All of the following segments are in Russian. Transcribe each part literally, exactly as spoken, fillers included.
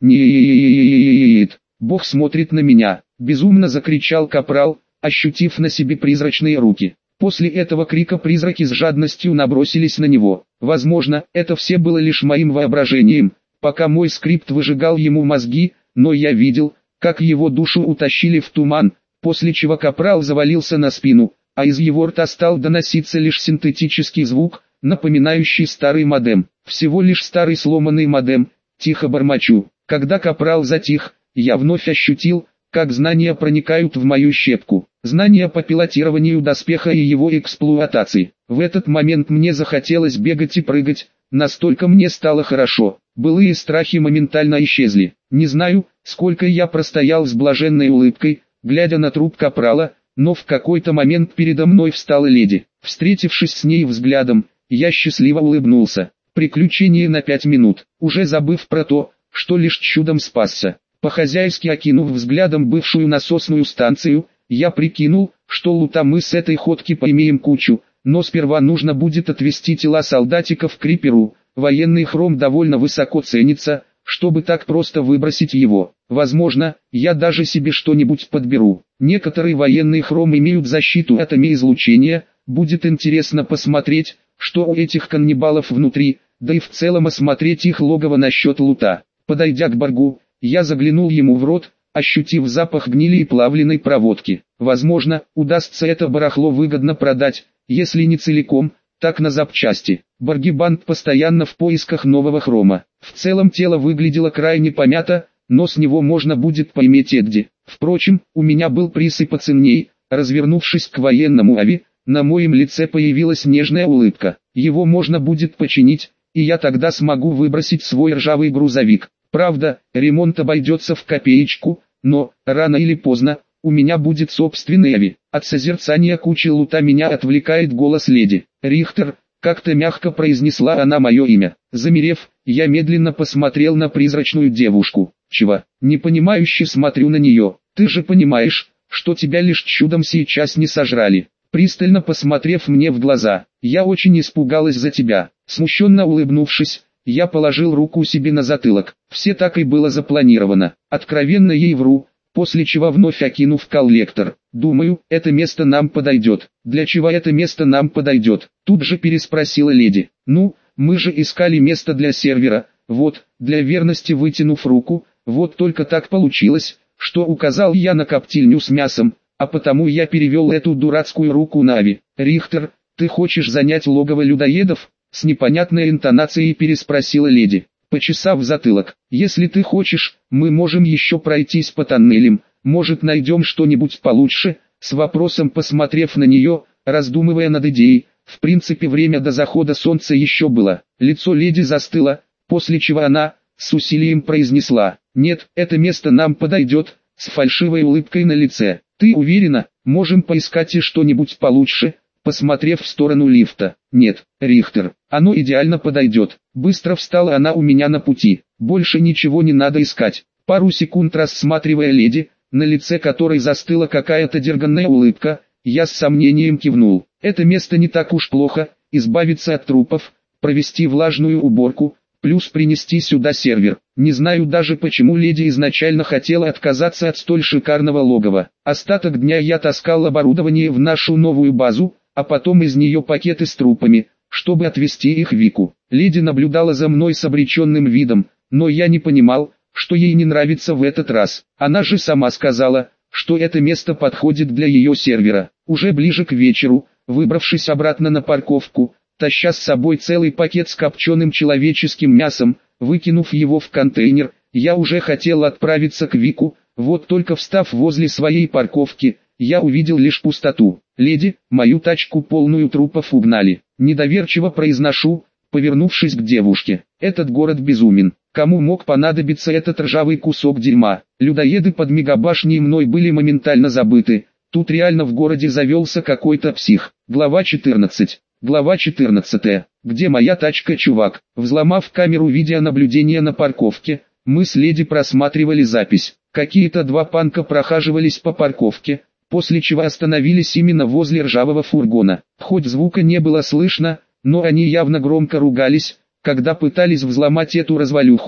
«Нет, Бог смотрит на меня!» — безумно закричал капрал, ощутив на себе призрачные руки. После этого крика призраки с жадностью набросились на него. Возможно, это все было лишь моим воображением, пока мой скрипт выжигал ему мозги, но я видел, как его душу утащили в туман, после чего капрал завалился на спину, а из его рта стал доноситься лишь синтетический звук, напоминающий старый модем. Всего лишь старый сломанный модем, тихо бормочу. Когда капрал затих, я вновь ощутил, как знания проникают в мою щепку. Знания по пилотированию доспеха и его эксплуатации. В этот момент мне захотелось бегать и прыгать, настолько мне стало хорошо. Былые страхи моментально исчезли. Не знаю, сколько я простоял с блаженной улыбкой, глядя на труп капрала, но в какой-то момент передо мной встала леди. Встретившись с ней взглядом, я счастливо улыбнулся. Приключение на пять минут, уже забыв про то, что лишь чудом спасся. По-хозяйски окинув взглядом бывшую насосную станцию, я прикинул, что лута мы с этой ходки поимеем кучу, но сперва нужно будет отвезти тела солдатиков к Криперу. Военный хром довольно высоко ценится, чтобы так просто выбросить его. Возможно, я даже себе что-нибудь подберу. Некоторые военные хром имеют защиту от излучения, будет интересно посмотреть, что у этих каннибалов внутри, да и в целом осмотреть их логово насчет лута. Подойдя к Баргу, я заглянул ему в рот, ощутив запах гнили и плавленной проводки. Возможно, удастся это барахло выгодно продать, если не целиком, так на запчасти. Баргибанд постоянно в поисках нового хрома. В целом тело выглядело крайне помято, но с него можно будет поиметь Эдди. Впрочем, у меня был приз и поценней. Развернувшись к военному Ави, на моем лице появилась нежная улыбка. Его можно будет починить, и я тогда смогу выбросить свой ржавый грузовик. Правда, ремонт обойдется в копеечку, но, рано или поздно, у меня будет собственный Ави. От созерцания кучи лута меня отвлекает голос леди. «Рихтер», как-то мягко произнесла она мое имя. Замерев, я медленно посмотрел на призрачную девушку. «Чего?» Непонимающе смотрю на нее. «Ты же понимаешь, что тебя лишь чудом сейчас не сожрали». Пристально посмотрев мне в глаза, «Я очень испугалась за тебя». Смущенно улыбнувшись, я положил руку себе на затылок. Все так и было запланировано. Откровенно ей вру, после чего вновь окинув коллектор. «Думаю, это место нам подойдет». «Для чего это место нам подойдет?» Тут же переспросила леди. «Ну, мы же искали место для сервера, вот, для верности вытянув руку, вот только так получилось, что указал я на коптильню с мясом, а потому я перевел эту дурацкую руку на Ави». «Рихтер, ты хочешь занять логово людоедов?» С непонятной интонацией переспросила леди. Почесав затылок, «Если ты хочешь, мы можем еще пройтись по тоннелям, может найдем что-нибудь получше», с вопросом посмотрев на нее, раздумывая над идеей. В принципе, время до захода солнца еще было. Лицо леди застыло, после чего она, с усилием произнесла: «Нет, это место нам подойдет», с фальшивой улыбкой на лице. «Ты уверена? Можем поискать и что-нибудь получше», посмотрев в сторону лифта. «Нет, Рихтер, оно идеально подойдет». Быстро встала она у меня на пути. «Больше ничего не надо искать». Пару секунд рассматривая леди, на лице которой застыла какая-то дерганная улыбка, я с сомнением кивнул. «Это место не так уж плохо, избавиться от трупов, провести влажную уборку, плюс принести сюда сервер». Не знаю даже почему леди изначально хотела отказаться от столь шикарного логова. Остаток дня я таскал оборудование в нашу новую базу, а потом из нее пакеты с трупами, чтобы отвезти их Вику. Леди наблюдала за мной с обреченным видом, но я не понимал, что ей не нравится в этот раз. Она же сама сказала, что это место подходит для ее сервера. Уже ближе к вечеру, выбравшись обратно на парковку, таща с собой целый пакет с копченым человеческим мясом, выкинув его в контейнер, я уже хотел отправиться к Вику, вот только встав возле своей парковки, я увидел лишь пустоту. «Леди, мою тачку полную трупов угнали». Недоверчиво произношу, повернувшись к девушке. «Этот город безумен. Кому мог понадобиться этот ржавый кусок дерьма?» Людоеды под мегабашней мной были моментально забыты. Тут реально в городе завелся какой-то псих. Глава четырнадцать. Глава четырнадцатая. «Где моя тачка, чувак?» Взломав камеру видеонаблюдения на парковке, мы с леди просматривали запись. Какие-то два панка прохаживались по парковке, после чего остановились именно возле ржавого фургона. Хоть звука не было слышно, но они явно громко ругались, когда пытались взломать эту развалюху,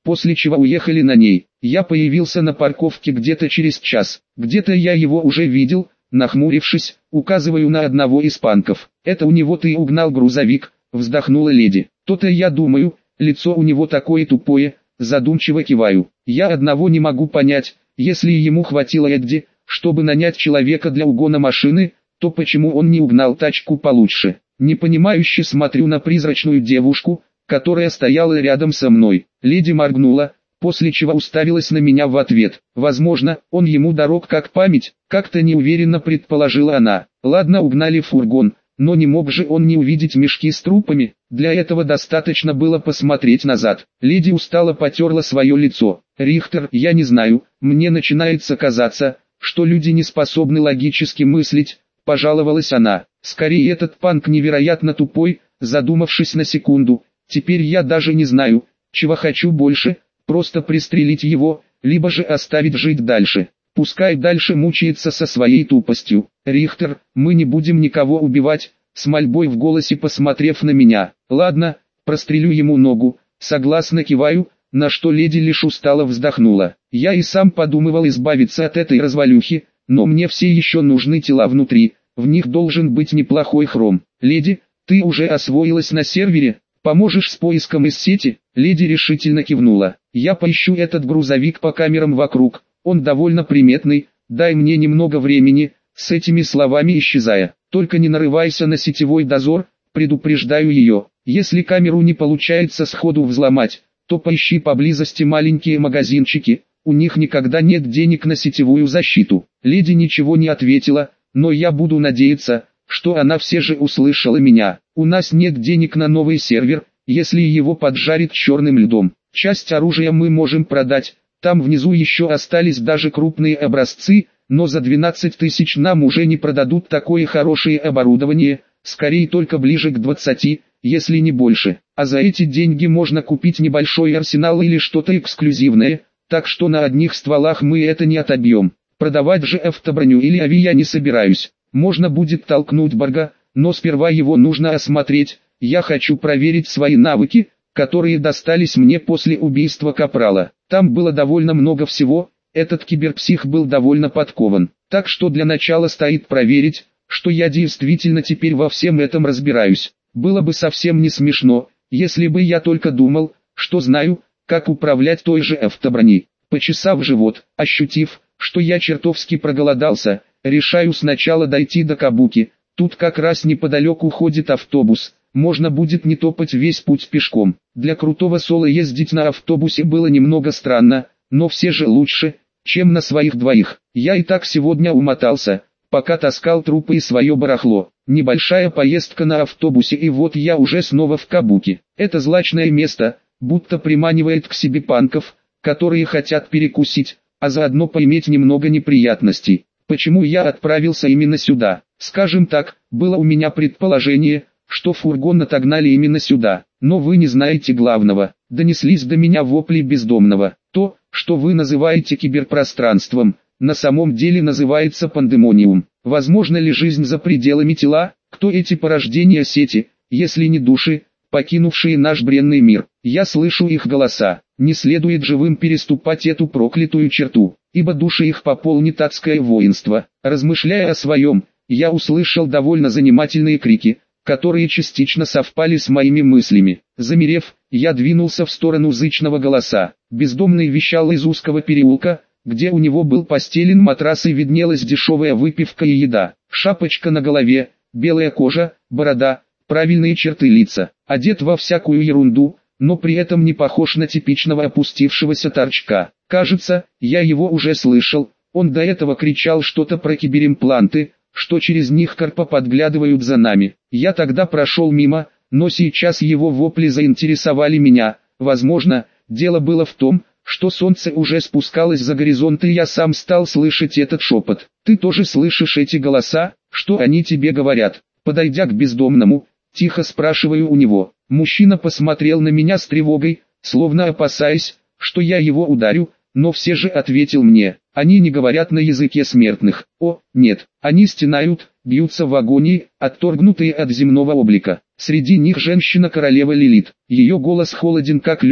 после чего уехали на ней. Я появился на парковке где-то через час. Где-то я его уже видел. Нахмурившись, указываю на одного из панков. «Это у него ты угнал грузовик», — вздохнула леди. «То-то я думаю, лицо у него такое тупое», — задумчиво киваю. «Я одного не могу понять, если ему хватило Эдди, чтобы нанять человека для угона машины, то почему он не угнал тачку получше?» Непонимающе смотрю на призрачную девушку, которая стояла рядом со мной. Леди моргнула, после чего уставилась на меня в ответ. Возможно, он ему дорог как память, как-то неуверенно предположила она. Ладно, угнали фургон, но не мог же он не увидеть мешки с трупами, для этого достаточно было посмотреть назад. Леди устало потерла свое лицо. «Рихтер, я не знаю, мне начинается казаться, что люди не способны логически мыслить», — пожаловалась она. «Скорее этот панк невероятно тупой», задумавшись на секунду. «Теперь я даже не знаю, чего хочу больше, просто пристрелить его, либо же оставить жить дальше. Пускай дальше мучается со своей тупостью. Рихтер, мы не будем никого убивать», с мольбой в голосе посмотрев на меня. «Ладно, прострелю ему ногу», согласно киваю, на что леди лишь устало вздохнула. Я и сам подумывал избавиться от этой развалюхи, но мне все еще нужны тела внутри, в них должен быть неплохой хром. «Леди, ты уже освоилась на сервере? Поможешь с поиском из сети?» Леди решительно кивнула. «Я поищу этот грузовик по камерам вокруг, он довольно приметный, дай мне немного времени», с этими словами исчезая. «Только не нарывайся на сетевой дозор», предупреждаю ее. «Если камеру не получается сходу взломать, то поищи поблизости маленькие магазинчики, у них никогда нет денег на сетевую защиту». Леди ничего не ответила, но я буду надеяться, что она все же услышала меня. «У нас нет денег на новый сервер, если его поджарит черным льдом. Часть оружия мы можем продать, там внизу еще остались даже крупные образцы, но за двенадцать тысяч нам уже не продадут такое хорошее оборудование, скорее только ближе к двадцати, если не больше. А за эти деньги можно купить небольшой арсенал или что-то эксклюзивное, так что на одних стволах мы это не отобьем. Продавать же автоброню или ави я не собираюсь. Можно будет толкнуть Барга, но сперва его нужно осмотреть. Я хочу проверить свои навыки, которые достались мне после убийства Капрала. Там было довольно много всего, этот киберпсих был довольно подкован. Так что для начала стоит проверить, что я действительно теперь во всем этом разбираюсь. Было бы совсем не смешно, если бы я только думал, что знаю, как управлять той же автоброней. Почесав живот, ощутив, что я чертовски проголодался, решаю сначала дойти до Кабуки. Тут как раз неподалеку ходит автобус, можно будет не топать весь путь пешком. Для крутого соло ездить на автобусе было немного странно, но все же лучше, чем на своих двоих. Я и так сегодня умотался, пока таскал трупы и свое барахло. Небольшая поездка на автобусе, и вот я уже снова в Кабуки. Это злачное место, будто приманивает к себе панков, которые хотят перекусить, а заодно поиметь немного неприятностей. Почему я отправился именно сюда? Скажем так, было у меня предположение, что фургон отогнали именно сюда, но вы не знаете главного. Донеслись до меня вопли бездомного. То, что вы называете киберпространством, на самом деле называется пандемониум. Возможно ли жизнь за пределами тела? Кто эти порождения сети, если не души, покинувшие наш бренный мир? Я слышу их голоса. Не следует живым переступать эту проклятую черту, ибо души их пополнит адское воинство. Размышляя о своем, я услышал довольно занимательные крики, которые частично совпали с моими мыслями. Замерев, я двинулся в сторону зычного голоса. Бездомный вещал из узкого переулка, где у него был постелен матрас и виднелась дешевая выпивка и еда. Шапочка на голове, белая кожа, борода, правильные черты лица. Одет во всякую ерунду, но при этом не похож на типичного опустившегося торчка. Кажется, я его уже слышал, он до этого кричал что-то про киберимпланты, что через них карпа подглядывают за нами. Я тогда прошел мимо, но сейчас его вопли заинтересовали меня. Возможно, дело было в том, что солнце уже спускалось за горизонт, и я сам стал слышать этот шепот. «Ты тоже слышишь эти голоса? Что они тебе говорят?» Подойдя к бездомному, тихо спрашиваю у него. Мужчина посмотрел на меня с тревогой, словно опасаясь, что я его ударю, но все же ответил мне. Они не говорят на языке смертных. О, нет, они стенают, бьются в агонии, отторгнутые от земного облика. Среди них женщина-королева Лилит. Ее голос холоден как лед,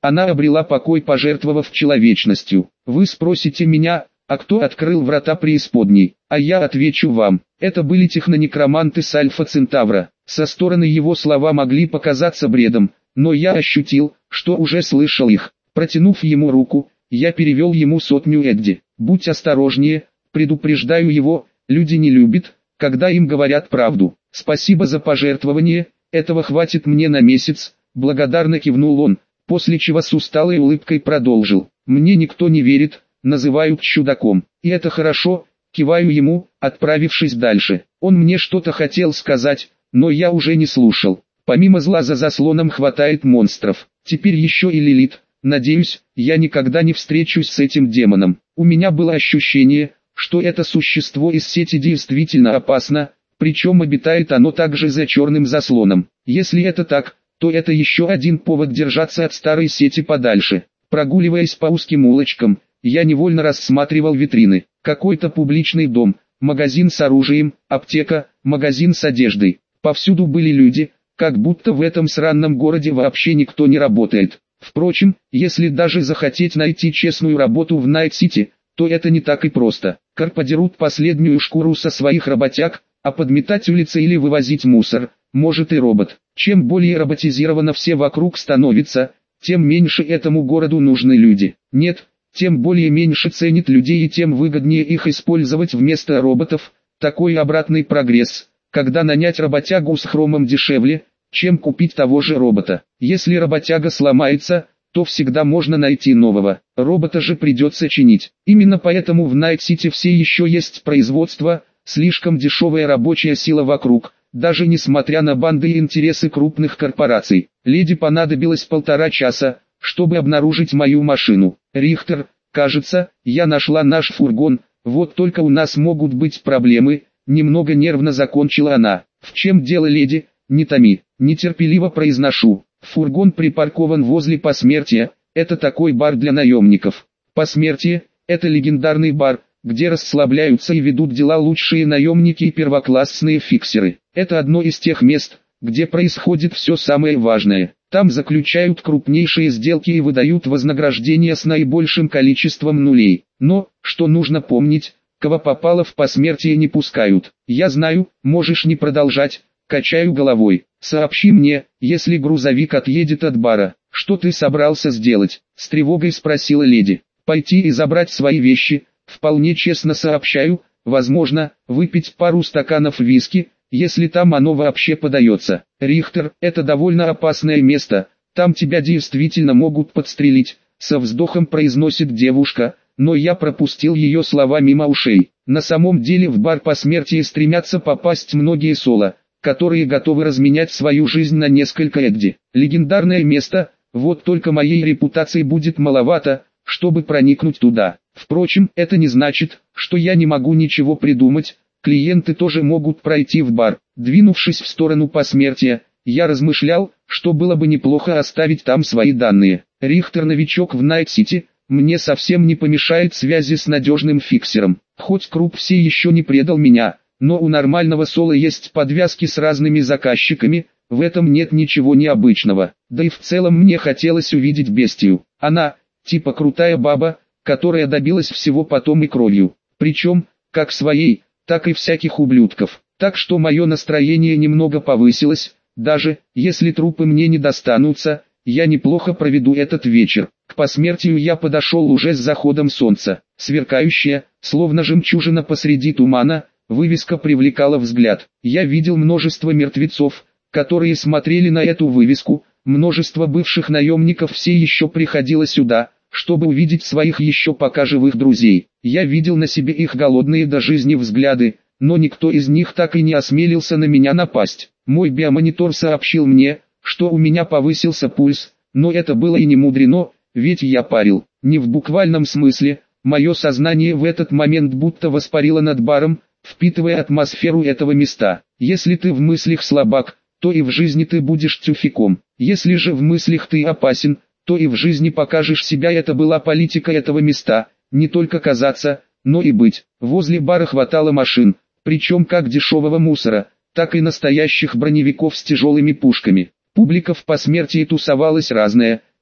Она обрела покой, пожертвовав человечностью. Вы спросите меня, а кто открыл врата преисподней? А я отвечу вам, это были технонекроманты с Альфа Центавра. Со стороны его слова могли показаться бредом, но я ощутил, что уже слышал их. Протянув ему руку, я перевел ему сотню Эдди. Будь осторожнее, предупреждаю его, люди не любят, когда им говорят правду. Спасибо за пожертвование, этого хватит мне на месяц, благодарно кивнул он, после чего с усталой улыбкой продолжил. Мне никто не верит, называют чудаком, и это хорошо, киваю ему, отправившись дальше. Он мне что-то хотел сказать, но я уже не слушал. Помимо зла за заслоном хватает монстров, теперь еще и Лилит. Надеюсь, я никогда не встречусь с этим демоном. У меня было ощущение, что это существо из сети действительно опасно, причем обитает оно также за черным заслоном. Если это так, то это еще один повод держаться от старой сети подальше. Прогуливаясь по узким улочкам, я невольно рассматривал витрины. Какой-то публичный дом, магазин с оружием, аптека, магазин с одеждой. Повсюду были люди, как будто в этом сраном городе вообще никто не работает. Впрочем, если даже захотеть найти честную работу в Найт-Сити, то это не так и просто. Кар подерут последнюю шкуру со своих работяг, а подметать улицы или вывозить мусор может и робот. Чем более роботизировано все вокруг становится, тем меньше этому городу нужны люди. Нет, тем более меньше ценит людей и тем выгоднее их использовать вместо роботов. Такой обратный прогресс, когда нанять работягу с хромом дешевле, чем купить того же робота. Если работяга сломается, то всегда можно найти нового. Робота же придется чинить. Именно поэтому в Найт-Сити все еще есть производство, слишком дешевая рабочая сила вокруг, даже несмотря на банды и интересы крупных корпораций. Леди понадобилось полтора часа, чтобы обнаружить мою машину. Рихтер, кажется, я нашла наш фургон, вот только у нас могут быть проблемы, немного нервно закончила она. В чем дело, леди? Не томи, нетерпеливо произношу. Фургон припаркован возле Посмертия, это такой бар для наемников. Посмертие – это легендарный бар, где расслабляются и ведут дела лучшие наемники и первоклассные фиксеры. Это одно из тех мест, где происходит все самое важное. Там заключают крупнейшие сделки и выдают вознаграждения с наибольшим количеством нулей. Но, что нужно помнить, кого попало в Посмертие не пускают. Я знаю, можешь не продолжать. Качаю головой. Сообщи мне, если грузовик отъедет от бара. Что ты собрался сделать? С тревогой спросила леди. Пойти и забрать свои вещи. Вполне честно сообщаю. Возможно, выпить пару стаканов виски, если там оно вообще подается. Рихтер, это довольно опасное место. Там тебя действительно могут подстрелить. Со вздохом произносит девушка, но я пропустил ее слова мимо ушей. На самом деле в бар Посмертия стремятся попасть многие соло, которые готовы разменять свою жизнь на несколько Эдди. Легендарное место, вот только моей репутации будет маловато, чтобы проникнуть туда. Впрочем, это не значит, что я не могу ничего придумать, клиенты тоже могут пройти в бар. Двинувшись в сторону Посмертия, я размышлял, что было бы неплохо оставить там свои данные. Рихтер новичок в Найт-Сити, мне совсем не помешает связи с надежным фиксером. Хоть Круп все еще не предал меня, но у нормального соло есть подвязки с разными заказчиками, в этом нет ничего необычного. Да и в целом мне хотелось увидеть бестию. Она, типа крутая баба, которая добилась всего потом и кровью. Причем, как своей, так и всяких ублюдков. Так что мое настроение немного повысилось, даже, если трупы мне не достанутся, я неплохо проведу этот вечер. К Посмертию я подошел уже с заходом солнца. Сверкающая, словно жемчужина посреди тумана, вывеска привлекала взгляд. Я видел множество мертвецов, которые смотрели на эту вывеску, множество бывших наемников все еще приходило сюда, чтобы увидеть своих еще пока живых друзей. Я видел на себе их голодные до жизни взгляды, но никто из них так и не осмелился на меня напасть. Мой биомонитор сообщил мне, что у меня повысился пульс, но это было и не мудрено, ведь я парил. Не в буквальном смысле, мое сознание в этот момент будто воспарило над баром, впитывая атмосферу этого места. Если ты в мыслях слабак, то и в жизни ты будешь тюфяком. Если же в мыслях ты опасен, то и в жизни покажешь себя. Это была политика этого места, не только казаться, но и быть. Возле бара хватало машин, причем как дешевого мусора, так и настоящих броневиков с тяжелыми пушками. Публика в Посмертии тусовалась разная,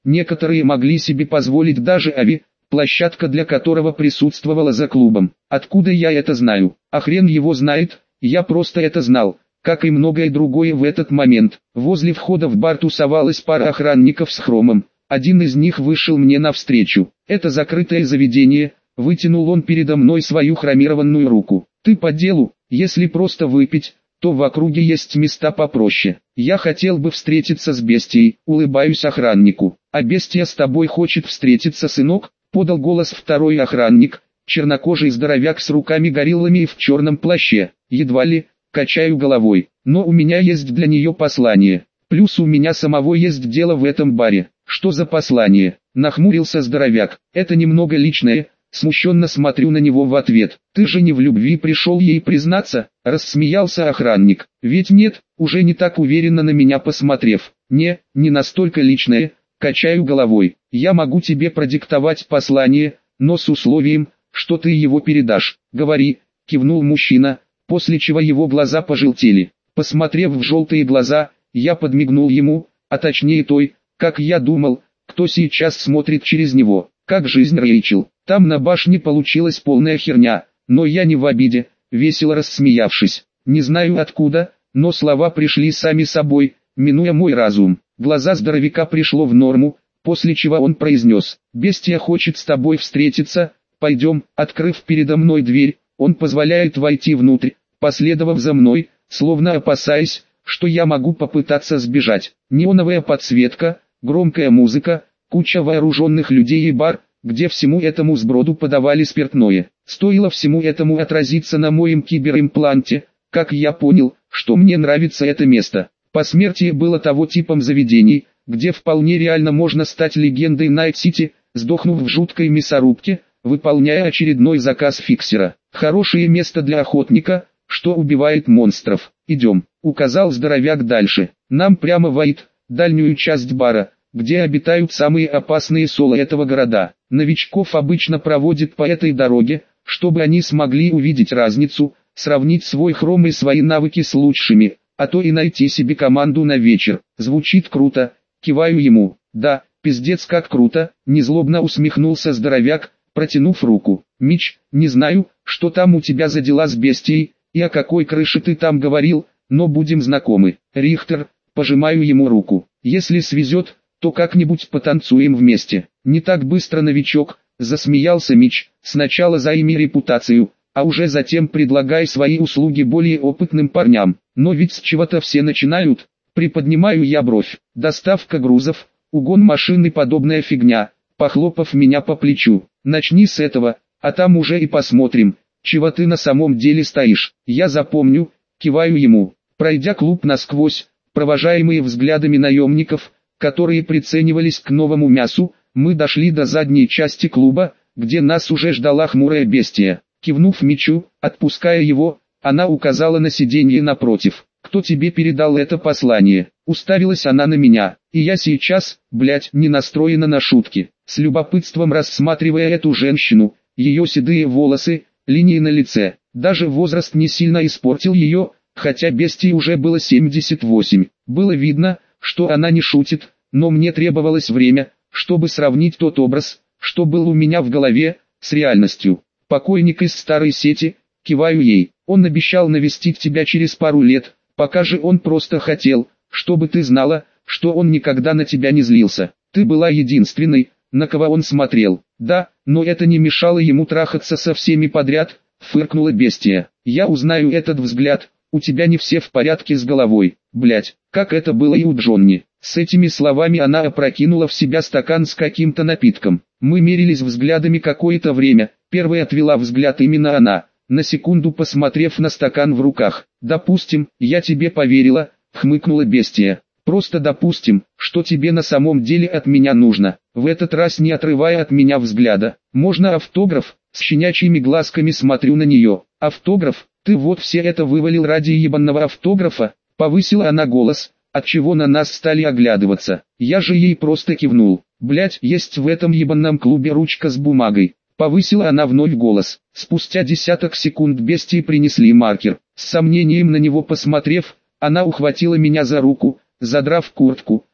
некоторые могли себе позволить даже ави, площадка для которого присутствовала за клубом. Откуда я это знаю? А хрен его знает, я просто это знал, как и многое другое в этот момент. Возле входа в бар тусовалась пара охранников с хромом, один из них вышел мне навстречу. Это закрытое заведение, вытянул он передо мной свою хромированную руку. Ты по делу? Если просто выпить, то в округе есть места попроще. Я хотел бы встретиться с бестией, улыбаюсь охраннику. А бестия с тобой хочет встретиться, сынок? Подал голос второй охранник, чернокожий здоровяк с руками-гориллами и в черном плаще. Едва ли, качаю головой, но у меня есть для нее послание. Плюс у меня самого есть дело в этом баре. Что за послание? Нахмурился здоровяк. Это немного личное. Смущенно смотрю на него в ответ. Ты же не в любви пришел ей признаться? Рассмеялся охранник. Ведь нет, уже не так уверенно на меня посмотрев. Не, не настолько личное. Качаю головой. Я могу тебе продиктовать послание, но с условием, что ты его передашь. Говори, кивнул мужчина, после чего его глаза пожелтели. Посмотрев в желтые глаза, я подмигнул ему, а точнее той, как я думал, кто сейчас смотрит через него. Как жизнь, Рэйчел. Там на башне получилась полная херня, но я не в обиде, весело рассмеявшись. Не знаю откуда, но слова пришли сами собой, минуя мой разум. Глаза здоровяка пришло в норму, после чего он произнес: «Бестия хочет с тобой встретиться, пойдем». Открыв передо мной дверь, он позволяет войти внутрь, последовав за мной, словно опасаясь, что я могу попытаться сбежать. Неоновая подсветка, громкая музыка, куча вооруженных людей и бар, где всему этому сброду подавали спиртное. Стоило всему этому отразиться на моем киберимпланте, как я понял, что мне нравится это место. Посмертие было того типом заведений, где вполне реально можно стать легендой Найт-Сити, сдохнув в жуткой мясорубке, выполняя очередной заказ фиксера. Хорошее место для охотника, что убивает монстров. Идем, указал здоровяк дальше. Нам прямо в Аид, дальнюю часть бара, где обитают самые опасные соло этого города. Новичков обычно проводят по этой дороге, чтобы они смогли увидеть разницу, сравнить свой хром и свои навыки с лучшими, а то и найти себе команду на вечер. Звучит круто, киваю ему. Да, пиздец как круто, незлобно усмехнулся здоровяк, протянув руку. Мич, не знаю, что там у тебя за дела с бестией, и о какой крыше ты там говорил, но будем знакомы. Рихтер, пожимаю ему руку. Если свезет, то как-нибудь потанцуем вместе. Не так быстро, новичок, засмеялся Мич. Сначала займи репутацию, а уже затем предлагай свои услуги более опытным парням. Но ведь с чего-то все начинают. Приподнимаю я бровь. Доставка грузов, угон машины, подобная фигня. Похлопав меня по плечу. Начни с этого, а там уже и посмотрим, чего ты на самом деле стоишь. Я запомню, киваю ему. Пройдя клуб насквозь, провожаемые взглядами наемников, которые приценивались к новому мясу, мы дошли до задней части клуба, где нас уже ждала хмурая бестия. Кивнув Мичу, отпуская его, она указала на сиденье напротив. «Кто тебе передал это послание?» Уставилась она на меня, и я сейчас, блять, не настроена на шутки. С любопытством рассматривая эту женщину, ее седые волосы, линии на лице. Даже возраст не сильно испортил ее, хотя бестии уже было семьдесят восемь. Было видно, что она не шутит, но мне требовалось время, чтобы сравнить тот образ, что был у меня в голове, с реальностью. Покойник из старой сети, киваю ей. Он обещал навестить тебя через пару лет, пока же он просто хотел, чтобы ты знала, что он никогда на тебя не злился. Ты была единственной, на кого он смотрел. Да, но это не мешало ему трахаться со всеми подряд, фыркнула бестия. Я узнаю этот взгляд, у тебя не все в порядке с головой. Блять, как это было и у Джонни. С этими словами она опрокинула в себя стакан с каким-то напитком. Мы мерились взглядами какое-то время, первой отвела взгляд именно она, на секунду посмотрев на стакан в руках. «Допустим, я тебе поверила», — хмыкнула бестия. «Просто допустим, что тебе на самом деле от меня нужно». В этот раз не отрывая от меня взгляда. «Можно автограф?» С щенячьими глазками смотрю на нее. «Автограф? Ты вот все это вывалил ради ебаного автографа?» Повысила она голос, отчего на нас стали оглядываться. Я же ей просто кивнул. «Блять, есть в этом ебаном клубе ручка с бумагой». Повысила она вновь голос. Спустя десяток секунд бестии принесли маркер. С сомнением на него посмотрев, она ухватила меня за руку, задрав куртку,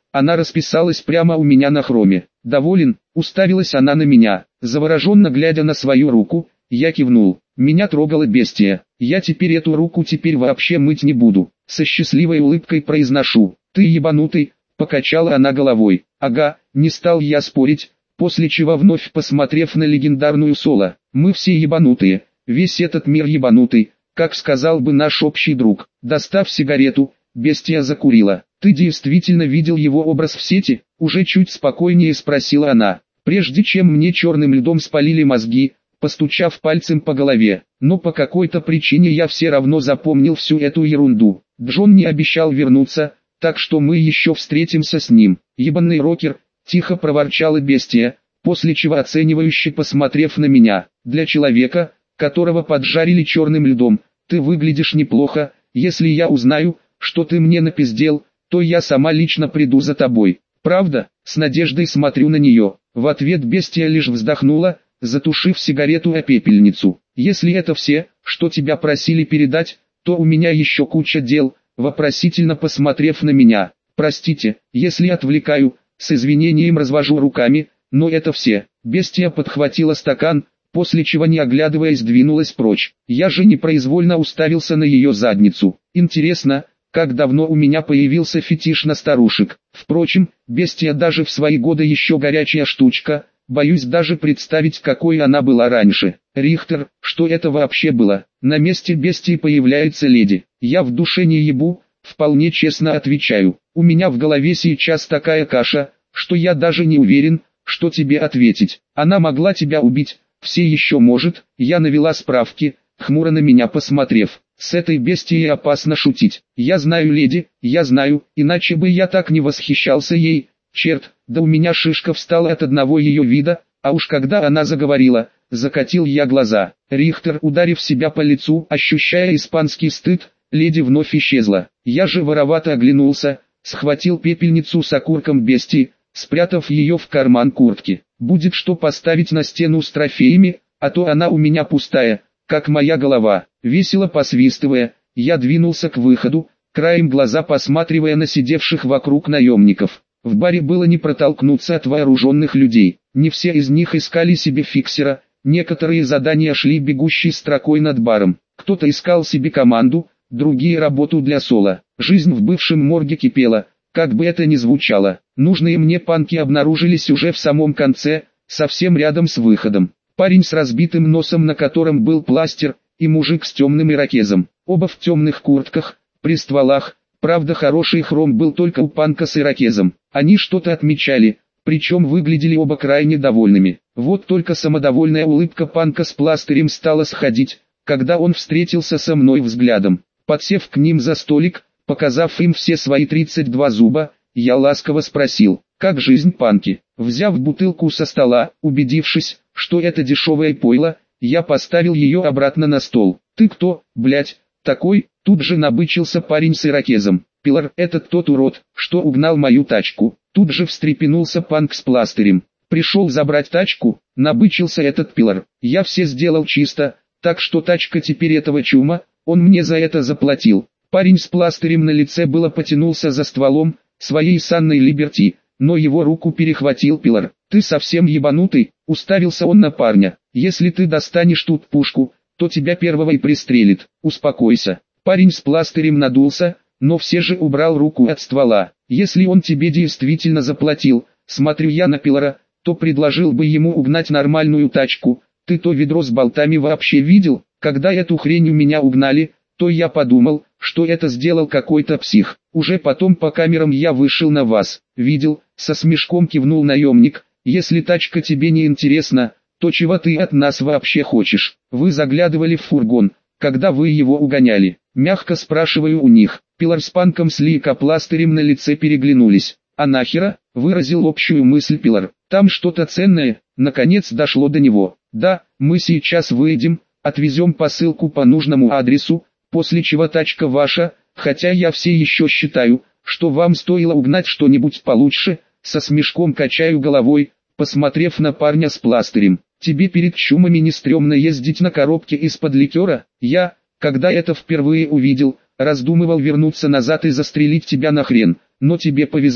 Она расписалась прямо у меня на хроме. Доволен, уставилась она на меня, завороженно глядя на свою руку. Я кивнул. Меня трогала бестия. Я теперь эту руку теперь вообще мыть не буду. Со счастливой улыбкой произношу. Ты ебанутый, покачала она головой. Ага, не стал я спорить, после чего вновь посмотрев на легендарную Соло. Мы все ебанутые, весь этот мир ебанутый, как сказал бы наш общий друг. Достав сигарету, бестия закурила. Ты действительно видел его образ в сети? Уже чуть спокойнее спросила она. Прежде чем мне черным льдом спалили мозги, постучав пальцем по голове, но по какой-то причине я все равно запомнил всю эту ерунду. Джон не обещал вернуться, так что мы еще встретимся с ним. Ебаный рокер, тихо проворчала бестия, после чего оценивающе посмотрев на меня. Для человека, которого поджарили черным льдом, ты выглядишь неплохо. Если я узнаю, что ты мне напиздел, то я сама лично приду за тобой. Правда? С надеждой смотрю на нее. В ответ бестия лишь вздохнула, затушив сигарету о пепельницу. Если это все, что тебя просили передать, то у меня еще куча дел, вопросительно посмотрев на меня. Простите, если отвлекаю, с извинением развожу руками, но это все. Бестия подхватила стакан, после чего не оглядываясь двинулась прочь. Я же непроизвольно уставился на ее задницу. Интересно, как давно у меня появился фетиш на старушек. Впрочем, бестия даже в свои годы еще горячая штучка, боюсь даже представить, какой она была раньше. Рихтер, что это вообще было? На месте бестии появляется леди. Я в душе не ебу, вполне честно отвечаю. У меня в голове сейчас такая каша, что я даже не уверен, что тебе ответить. Она могла тебя убить, все еще может. Я навела справки, хмуро на меня посмотрев. С этой бестией опасно шутить. Я знаю леди, я знаю, иначе бы я так не восхищался ей. Черт, да у меня шишка встала от одного ее вида, а уж когда она заговорила, закатил я глаза. Рихтер, ударив себя по лицу, ощущая испанский стыд, леди вновь исчезла. Я же воровато оглянулся, схватил пепельницу с окурком бестии, спрятав ее в карман куртки. Будет что поставить на стену с трофеями, а то она у меня пустая, как моя голова. Весело посвистывая, я двинулся к выходу, краем глаза посматривая на сидевших вокруг наемников. В баре было не протолкнуться от вооруженных людей. Не все из них искали себе фиксера, некоторые задания шли бегущей строкой над баром. Кто-то искал себе команду, другие работу для соло. Жизнь в бывшем морге кипела, как бы это ни звучало. Нужные мне панки обнаружились уже в самом конце, совсем рядом с выходом. Парень с разбитым носом, на котором был пластир, и мужик с темным ирокезом. Оба в темных куртках, при стволах. Правда, хороший хром был только у панка с ирокезом. Они что-то отмечали, причем выглядели оба крайне довольными. Вот только самодовольная улыбка панка с пластырем стала сходить, когда он встретился со мной взглядом. Подсев к ним за столик, показав им все свои тридцать два зуба, я ласково спросил, как жизнь, панки? Взяв бутылку со стола, убедившись, что это дешевое пойло, я поставил ее обратно на стол. Ты кто, блять, такой? Тут же набычился парень с ирокезом. Пилар, это тот урод, что угнал мою тачку. Тут же встрепенулся панк с пластырем. Пришел забрать тачку, набычился этот Пилар. Я все сделал чисто, так что тачка теперь этого чума, он мне за это заплатил. Парень с пластырем на лице было потянулся за стволом своей санной Либерти, но его руку перехватил Пилар. Ты совсем ебанутый, уставился он на парня. Если ты достанешь тут пушку, то тебя первого и пристрелит. Успокойся. Парень с пластырем надулся, но все же убрал руку от ствола. Если он тебе действительно заплатил, смотрю я на Пилара, то предложил бы ему угнать нормальную тачку. Ты то ведро с болтами вообще видел? Когда эту хрень у меня угнали, то я подумал, что это сделал какой-то псих. Уже потом по камерам я вышел на вас. Видел, со смешком кивнул наемник. Если тачка тебе не интересна, то чего ты от нас вообще хочешь? Вы заглядывали в фургон, когда вы его угоняли. Мягко спрашиваю у них. Пилар с панком с лейкопластырем на лице переглянулись. А нахера? Выразил общую мысль Пилар. Там что-то ценное, наконец дошло до него. Да, мы сейчас выйдем, отвезем посылку по нужному адресу, после чего тачка ваша, хотя я все еще считаю, что вам стоило угнать что-нибудь получше. Со смешком качаю головой, посмотрев на парня с пластырем. Тебе перед чумами не стрёмно ездить на коробке из-под ликера? Я, когда это впервые увидел, раздумывал вернуться назад и застрелить тебя нахрен, но тебе повезло,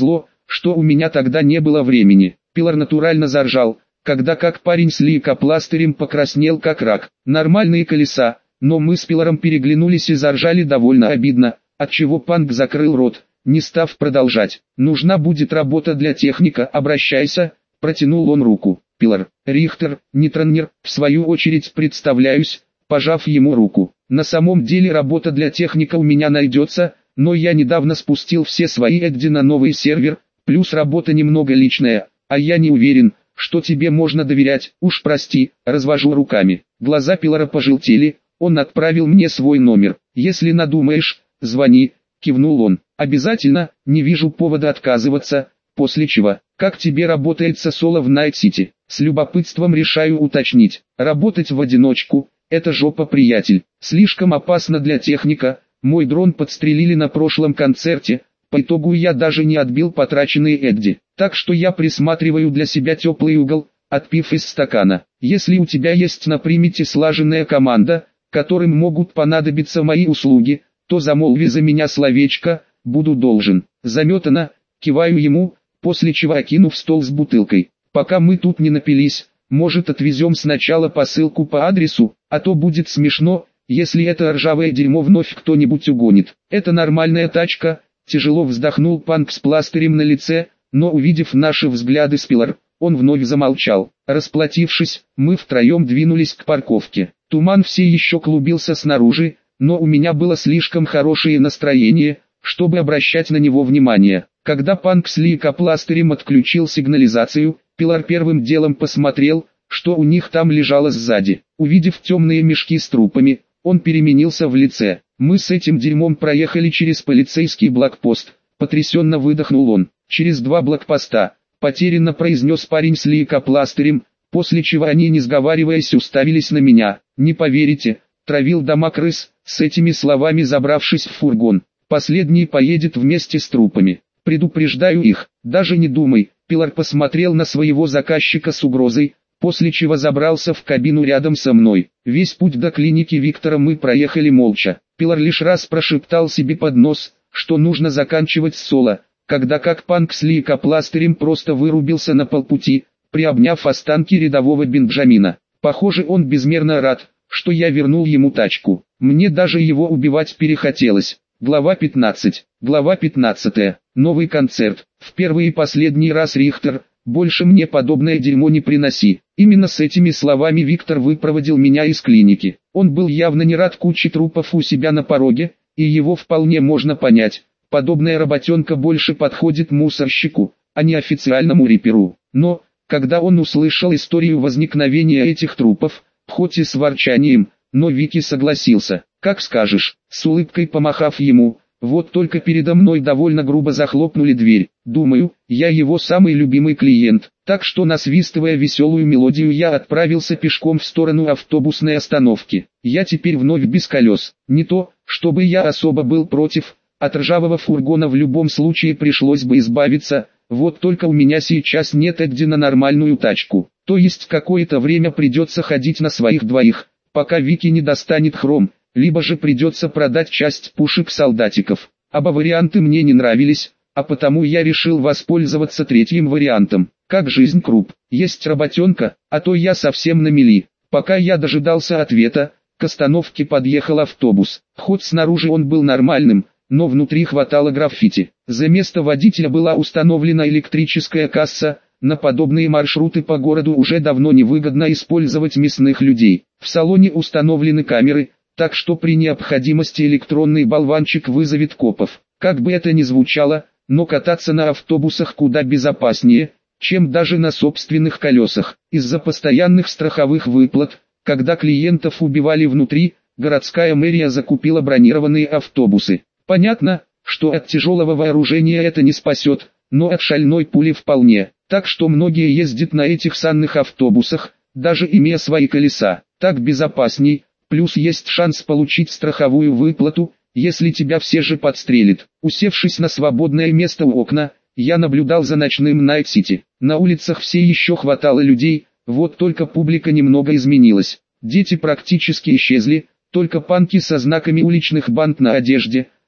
что у меня тогда не было времени. Пилар натурально заржал, когда как парень с лейкопластырем покраснел как рак. Нормальные колеса, но мы с Пиларом переглянулись и заржали довольно обидно, отчего Панк закрыл рот, не став продолжать. «Нужна будет работа для техника, обращайся», протянул он руку. Пилар, Рихтер, Нитронер, в свою очередь представляюсь, пожав ему руку. «На самом деле работа для техника у меня найдется, но я недавно спустил все свои эдди на новый сервер, плюс работа немного личная, а я не уверен, что тебе можно доверять, уж прости», развожу руками. Глаза Пилара пожелтели, он отправил мне свой номер. «Если надумаешь, звони», кивнул он. «Обязательно, не вижу повода отказываться», после чего, «Как тебе работается соло в Найт-Сити?» С любопытством решаю уточнить. «Работать в одиночку – это жопа, приятель, слишком опасно для техника, мой дрон подстрелили на прошлом концерте, по итогу я даже не отбил потраченные эдди, так что я присматриваю для себя теплый угол, отпив из стакана. Если у тебя есть на примете слаженная команда, которым могут понадобиться мои услуги, то замолви за меня словечко, буду должен». Заметано, киваю ему, после чего окинув стол с бутылкой. «Пока мы тут не напились, может отвезем сначала посылку по адресу, а то будет смешно, если это ржавое дерьмо вновь кто-нибудь угонит». «Это нормальная тачка», тяжело вздохнул Панк с пластырем на лице, но увидев наши взгляды с Пилар, он вновь замолчал. Расплатившись, мы втроем двинулись к парковке. Туман все еще клубился снаружи, но у меня было слишком хорошее настроение, чтобы обращать на него внимание. Когда Панк с лейкопластырем отключил сигнализацию, Пилар первым делом посмотрел, что у них там лежало сзади. Увидев темные мешки с трупами, он переменился в лице. «Мы с этим дерьмом проехали через полицейский блокпост», потрясенно выдохнул он. «Через два блокпоста», потерянно произнес парень с лейкопластырем, после чего они, не сговариваясь, уставились на меня. «Не поверите», травил дома крыс, с этими словами забравшись в фургон. «Последний поедет вместе с трупами. Предупреждаю их, даже не думай». Пилар посмотрел на своего заказчика с угрозой, после чего забрался в кабину рядом со мной. Весь путь до клиники Виктора мы проехали молча. Пилар лишь раз прошептал себе под нос, что нужно заканчивать с соло, когда как Панк с лейкопластырем просто вырубился на полпути, приобняв останки рядового Бенджамина. Похоже, он безмерно рад, что я вернул ему тачку. Мне даже его убивать перехотелось. Глава пятнадцать. Глава пятнадцатая. Новый концерт. В первый и последний раз, Рихтер, больше мне подобное дерьмо не приноси. Именно с этими словами Виктор выпроводил меня из клиники. Он был явно не рад куче трупов у себя на пороге, и его вполне можно понять. Подобная работенка больше подходит мусорщику, а не официальному риперу. Но, когда он услышал историю возникновения этих трупов, хоть и с ворчанием, но Вики согласился. «Как скажешь», с улыбкой помахав ему, вот только передо мной довольно грубо захлопнули дверь. Думаю, я его самый любимый клиент, так что, насвистывая веселую мелодию, я отправился пешком в сторону автобусной остановки. Я теперь вновь без колес. Не то, чтобы я особо был против, от ржавого фургона в любом случае пришлось бы избавиться, вот только у меня сейчас нет эдди на нормальную тачку. То есть какое-то время придется ходить на своих двоих, пока Вики не достанет хром, либо же придется продать часть пушек солдатиков. Оба варианты мне не нравились, а потому я решил воспользоваться третьим вариантом. Как жизнь, Круп, есть работенка, а то я совсем на мели. Пока я дожидался ответа, к остановке подъехал автобус. Хоть снаружи он был нормальным, но внутри хватало граффити. За место водителя была установлена электрическая касса. На подобные маршруты по городу уже давно невыгодно использовать мясных людей. В салоне установлены камеры, так что при необходимости электронный болванчик вызовет копов. Как бы это ни звучало, но кататься на автобусах куда безопаснее, чем даже на собственных колесах. Из-за постоянных страховых выплат, когда клиентов убивали внутри, городская мэрия закупила бронированные автобусы. Понятно, что от тяжелого вооружения это не спасет, но от шальной пули вполне. Так что многие ездят на этих санных автобусах, даже имея свои колеса. Так безопасней, плюс есть шанс получить страховую выплату, если тебя все же подстрелят. Усевшись на свободное место у окна, я наблюдал за ночным Найт-Сити. На улицах все еще хватало людей, вот только публика немного изменилась. Дети практически исчезли, только панки со знаками уличных банд на одежде,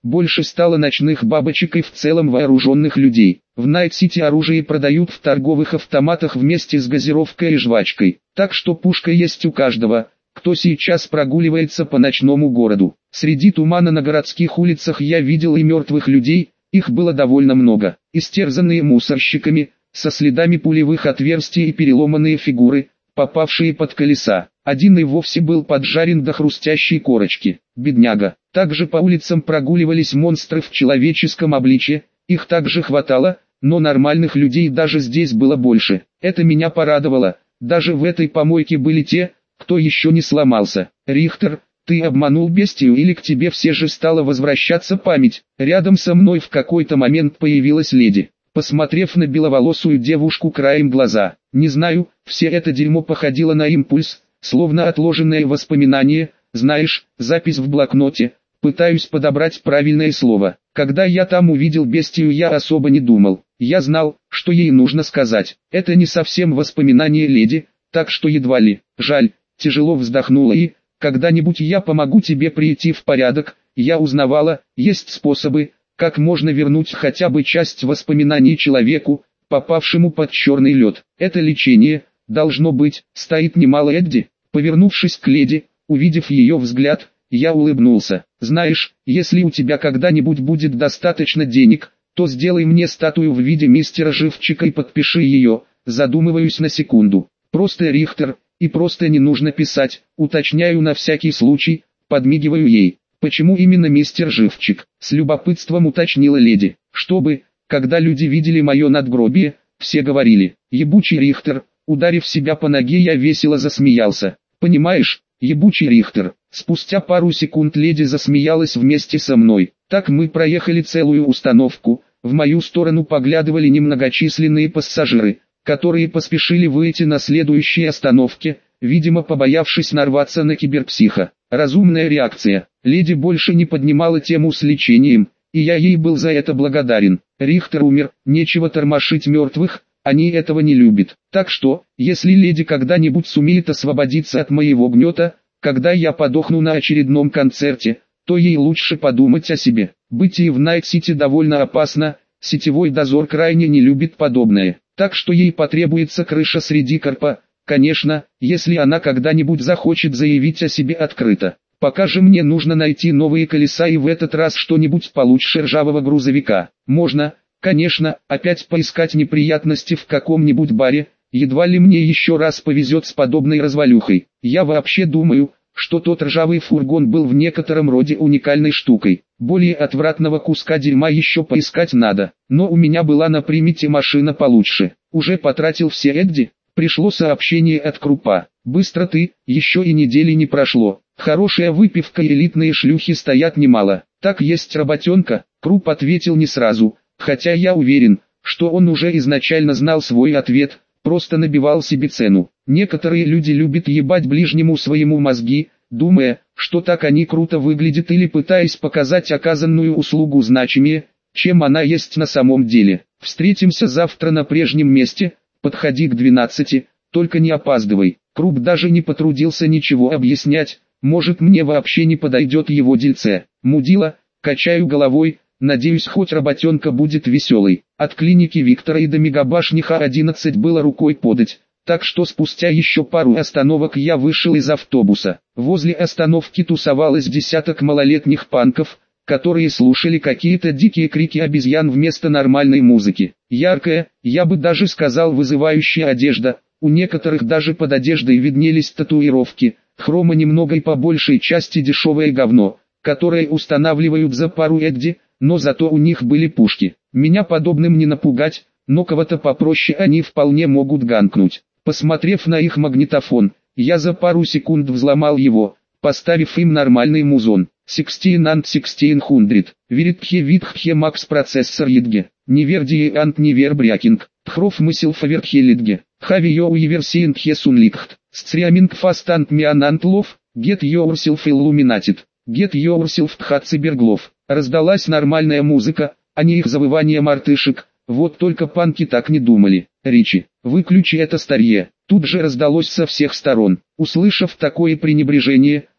больше стало ночных бабочек и в целом вооруженных людей. В Найт-Сити оружие продают в торговых автоматах вместе с газировкой и жвачкой, так что пушка есть у каждого, кто сейчас прогуливается по ночному городу. Среди тумана на городских улицах я видел и мертвых людей, их было довольно много, истерзанные мусорщиками, со следами пулевых отверстий и переломанные фигуры, попавшие под колеса. Один и вовсе был поджарен до хрустящей корочки. Бедняга. Также по улицам прогуливались монстры в человеческом обличье, их также хватало, но нормальных людей даже здесь было больше. Это меня порадовало, даже в этой помойке были те, кто еще не сломался. Рихтер, ты обманул бестию или к тебе все же стала возвращаться память? Рядом со мной в какой-то момент появилась леди, посмотрев на беловолосую девушку краем глаза. Не знаю, все это дерьмо походило на импульс, словно отложенное воспоминание, знаешь, запись в блокноте. Пытаюсь подобрать правильное слово. Когда я там увидел бестию, я особо не думал. Я знал, что ей нужно сказать. Это не совсем воспоминание леди, так что едва ли. Жаль, тяжело вздохнула и, когда-нибудь я помогу тебе прийти в порядок. Я узнавала, есть способы, как можно вернуть хотя бы часть воспоминаний человеку, попавшему под черный лед. Это лечение, должно быть, стоит немало. Эдди, повернувшись к леди, увидев ее взгляд, я улыбнулся. Знаешь, если у тебя когда-нибудь будет достаточно денег, то сделай мне статую в виде мистера Живчика и подпиши ее. Задумываюсь на секунду. Просто Рихтер, и просто не нужно писать, уточняю на всякий случай, подмигиваю ей. Почему именно мистер Живчик? С любопытством уточнила леди. Чтобы, когда люди видели мое надгробие, все говорили: ебучий Рихтер. Ударив себя по ноге, я весело засмеялся. Понимаешь, ебучий Рихтер. Спустя пару секунд леди засмеялась вместе со мной. Так мы проехали целую установку. В мою сторону поглядывали немногочисленные пассажиры, которые поспешили выйти на следующей остановке, видимо побоявшись нарваться на киберпсиха. Разумная реакция. Леди больше не поднимала тему с лечением, и я ей был за это благодарен. Рихтер умер, нечего тормошить мертвых, они этого не любят. Так что, если леди когда-нибудь сумеет освободиться от моего гнета, когда я подохну на очередном концерте, то ей лучше подумать о себе. Быть и в Найт-Сити довольно опасно, сетевой дозор крайне не любит подобное. Так что ей потребуется крыша среди корпа, конечно, если она когда-нибудь захочет заявить о себе открыто. Пока же мне нужно найти новые колеса и в этот раз что-нибудь получше ржавого грузовика. Можно, конечно, опять поискать неприятности в каком-нибудь баре, едва ли мне еще раз повезет с подобной развалюхой. Я вообще думаю, что тот ржавый фургон был в некотором роде уникальной штукой. Более отвратного куска дерьма еще поискать надо. Но у меня была на примете машина получше. Уже потратил все, Эдди? Пришло сообщение от Крупа. Быстро ты, еще и недели не прошло. Хорошая выпивка и элитные шлюхи стоят немало. Так есть работенка? Круп ответил не сразу, хотя я уверен, что он уже изначально знал свой ответ, просто набивал себе цену. Некоторые люди любят ебать ближнему своему мозги, думая, что так они круто выглядят или пытаясь показать оказанную услугу значимее, чем она есть на самом деле. Встретимся завтра на прежнем месте, подходи к двенадцати, только не опаздывай. Круп даже не потрудился ничего объяснять, может мне вообще не подойдет его дельце. Мудила, качаю головой, надеюсь хоть работенка будет веселой. От клиники Виктора и до мегабашни Ха одиннадцать было рукой подать. Так что спустя еще пару остановок я вышел из автобуса. Возле остановки тусовалось десяток малолетних панков, которые слушали какие-то дикие крики обезьян вместо нормальной музыки. Яркая, я бы даже сказал вызывающая одежда, у некоторых даже под одеждой виднелись татуировки, хрома немного и по большей части дешевое говно, которое устанавливают за пару Эдди, но зато у них были пушки. Меня подобным не напугать, но кого-то попроще они вполне могут ганкнуть. Посмотрев на их магнитофон, я за пару секунд взломал его, поставив им нормальный музон. шестнадцать and шестнадцать, Виритхе Витхе Макс процессор Едге, Невердие Ант Невер Брякинг, Тхров Мысел Фаверхелидге, Хави Йоу Еверсиентхе Сунликхт, Сцриаминг Фастант Мианант Лов, Get Yourself Illuminated, Get Yourself Тхациберглов. Раздалась нормальная музыка, а не их завывание мартышек. Вот только панки так не думали. Ричи, выключи это старье. Тут же раздалось со всех сторон. Услышав такое пренебрежение,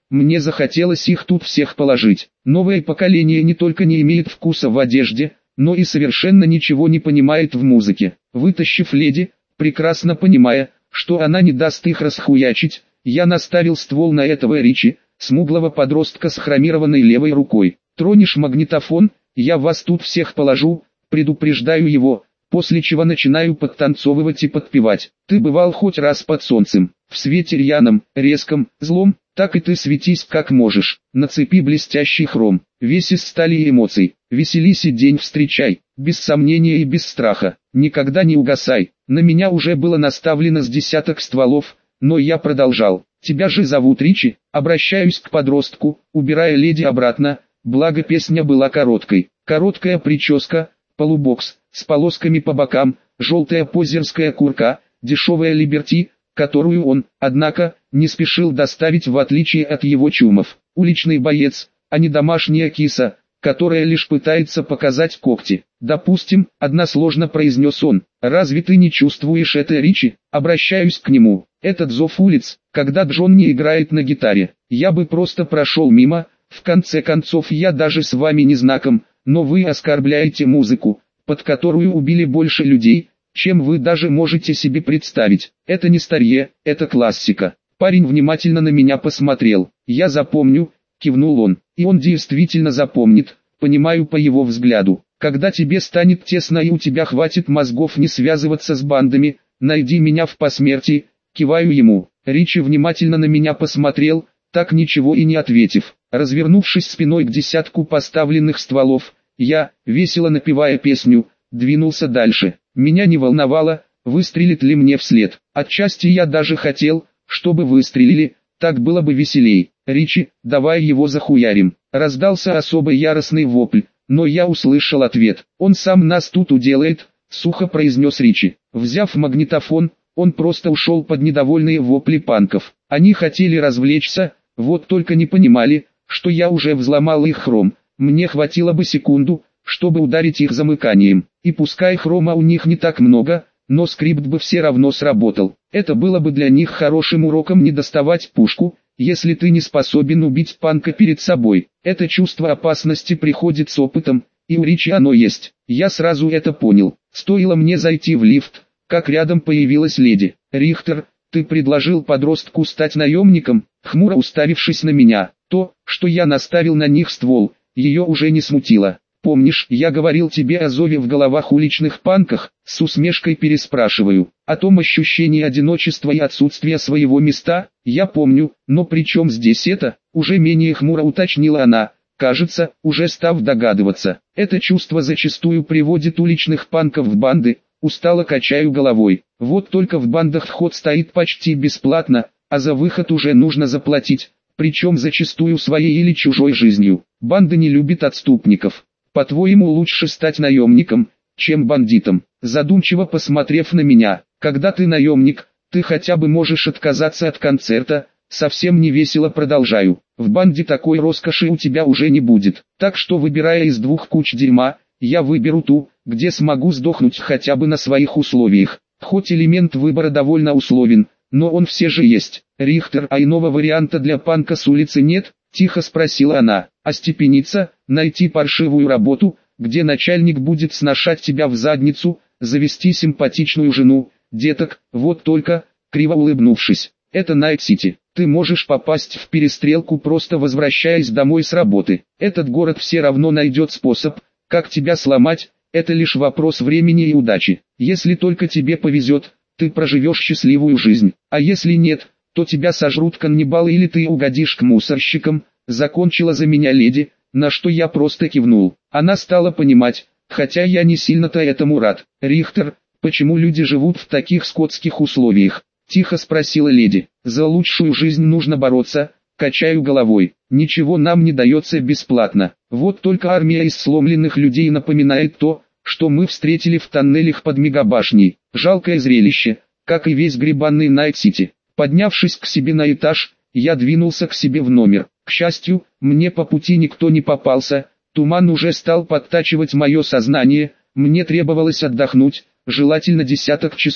мне захотелось их тут всех положить. Новое поколение не только не имеет вкуса в одежде, но и совершенно ничего не понимает в музыке. Вытащив леди, прекрасно понимая, что она не даст их расхуячить, я наставил ствол на этого Ричи, смуглого подростка с хромированной левой рукой. Тронешь магнитофон, я вас тут всех положу, предупреждаю его, после чего начинаю подтанцовывать и подпевать. Ты бывал хоть раз под солнцем, в свете рьяном, резком, злом, так и ты светись как можешь, нацепи блестящий хром, весь из стали и эмоций, веселись и день встречай, без сомнения и без страха, никогда не угасай. На меня уже было наставлено с десяток стволов, но я продолжал. Тебя же зовут Ричи, обращаюсь к подростку, убирая леди обратно, благо песня была короткой. Короткая прическа, полубокс, с полосками по бокам, желтая позерская куртка, дешевая либерти, которую он, однако, не спешил доставить в отличие от его чумов. Уличный боец, а не домашняя киса, которая лишь пытается показать когти. Допустим, односложно произнес он. Разве ты не чувствуешь это, Ричи? Обращаюсь к нему. Этот зов улиц, когда Джон не играет на гитаре. Я бы просто прошел мимо, в конце концов я даже с вами не знаком, но вы оскорбляете музыку, под которую убили больше людей, чем вы даже можете себе представить. Это не старье, это классика. Парень внимательно на меня посмотрел. Я запомню, кивнул он, и он действительно запомнит, понимаю по его взгляду. Когда тебе станет тесно и у тебя хватит мозгов не связываться с бандами, найди меня в посмертии, киваю ему. Ричи внимательно на меня посмотрел, так ничего и не ответив. Развернувшись спиной к десятку поставленных стволов, я, весело напевая песню, двинулся дальше. Меня не волновало, выстрелит ли мне вслед. Отчасти я даже хотел, чтобы выстрелили, так было бы веселей. Ричи, давай его захуярим. Раздался особо яростный вопль, но я услышал ответ. Он сам нас тут уделает, сухо произнес Ричи. Взяв магнитофон, он просто ушел под недовольные вопли панков. Они хотели развлечься, вот только не понимали, что я уже взломал их хром. Мне хватило бы секунду, чтобы ударить их замыканием. И пускай хрома у них не так много, но скрипт бы все равно сработал. Это было бы для них хорошим уроком не доставать пушку, если ты не способен убить панка перед собой. Это чувство опасности приходит с опытом, и у Ричи оно есть. Я сразу это понял. Стоило мне зайти в лифт, как рядом появилась леди. Рихтер, ты предложил подростку стать наемником, хмуро уставившись на меня. То, что я наставил на них ствол, ее уже не смутило. Помнишь, я говорил тебе о зове в головах уличных панках? С усмешкой переспрашиваю. О том ощущении одиночества и отсутствия своего места? Я помню, но при чем здесь это? Уже менее хмуро уточнила она, кажется, уже став догадываться. Это чувство зачастую приводит уличных панков в банды, устало качаю головой. Вот только в бандах вход стоит почти бесплатно, а за выход уже нужно заплатить, причем зачастую своей или чужой жизнью. Банды не любят отступников. По-твоему, лучше стать наемником, чем бандитом? Задумчиво посмотрев на меня, когда ты наемник, ты хотя бы можешь отказаться от концерта, совсем не весело продолжаю. В банде такой роскоши у тебя уже не будет. Так что, выбирая из двух куч дерьма, я выберу ту, где смогу сдохнуть хотя бы на своих условиях. Хоть элемент выбора довольно условен, но он все же есть. Рихтер, а иного варианта для панка с улицы нет? Тихо спросила она. Остепениться, найти паршивую работу, где начальник будет сношать тебя в задницу, завести симпатичную жену, деток, вот только, криво улыбнувшись. Это Найт-Сити. Ты можешь попасть в перестрелку, просто возвращаясь домой с работы. Этот город все равно найдет способ, как тебя сломать, это лишь вопрос времени и удачи. Если только тебе повезет, ты проживешь счастливую жизнь, а если нет, то тебя сожрут каннибалы или ты угодишь к мусорщикам. Закончила за меня леди, на что я просто кивнул. Она стала понимать, хотя я не сильно-то этому рад. Рихтер, почему люди живут в таких скотских условиях? Тихо спросила леди. За лучшую жизнь нужно бороться, качаю головой. Ничего нам не дается бесплатно. Вот только армия из сломленных людей напоминает то, что мы встретили в тоннелях под мегабашней. Жалкое зрелище, как и весь гребаный Найт-Сити. Поднявшись к себе на этаж, я двинулся к себе в номер. К счастью, мне по пути никто не попался, туман уже стал подтачивать мое сознание, мне требовалось отдохнуть, желательно десяток часов.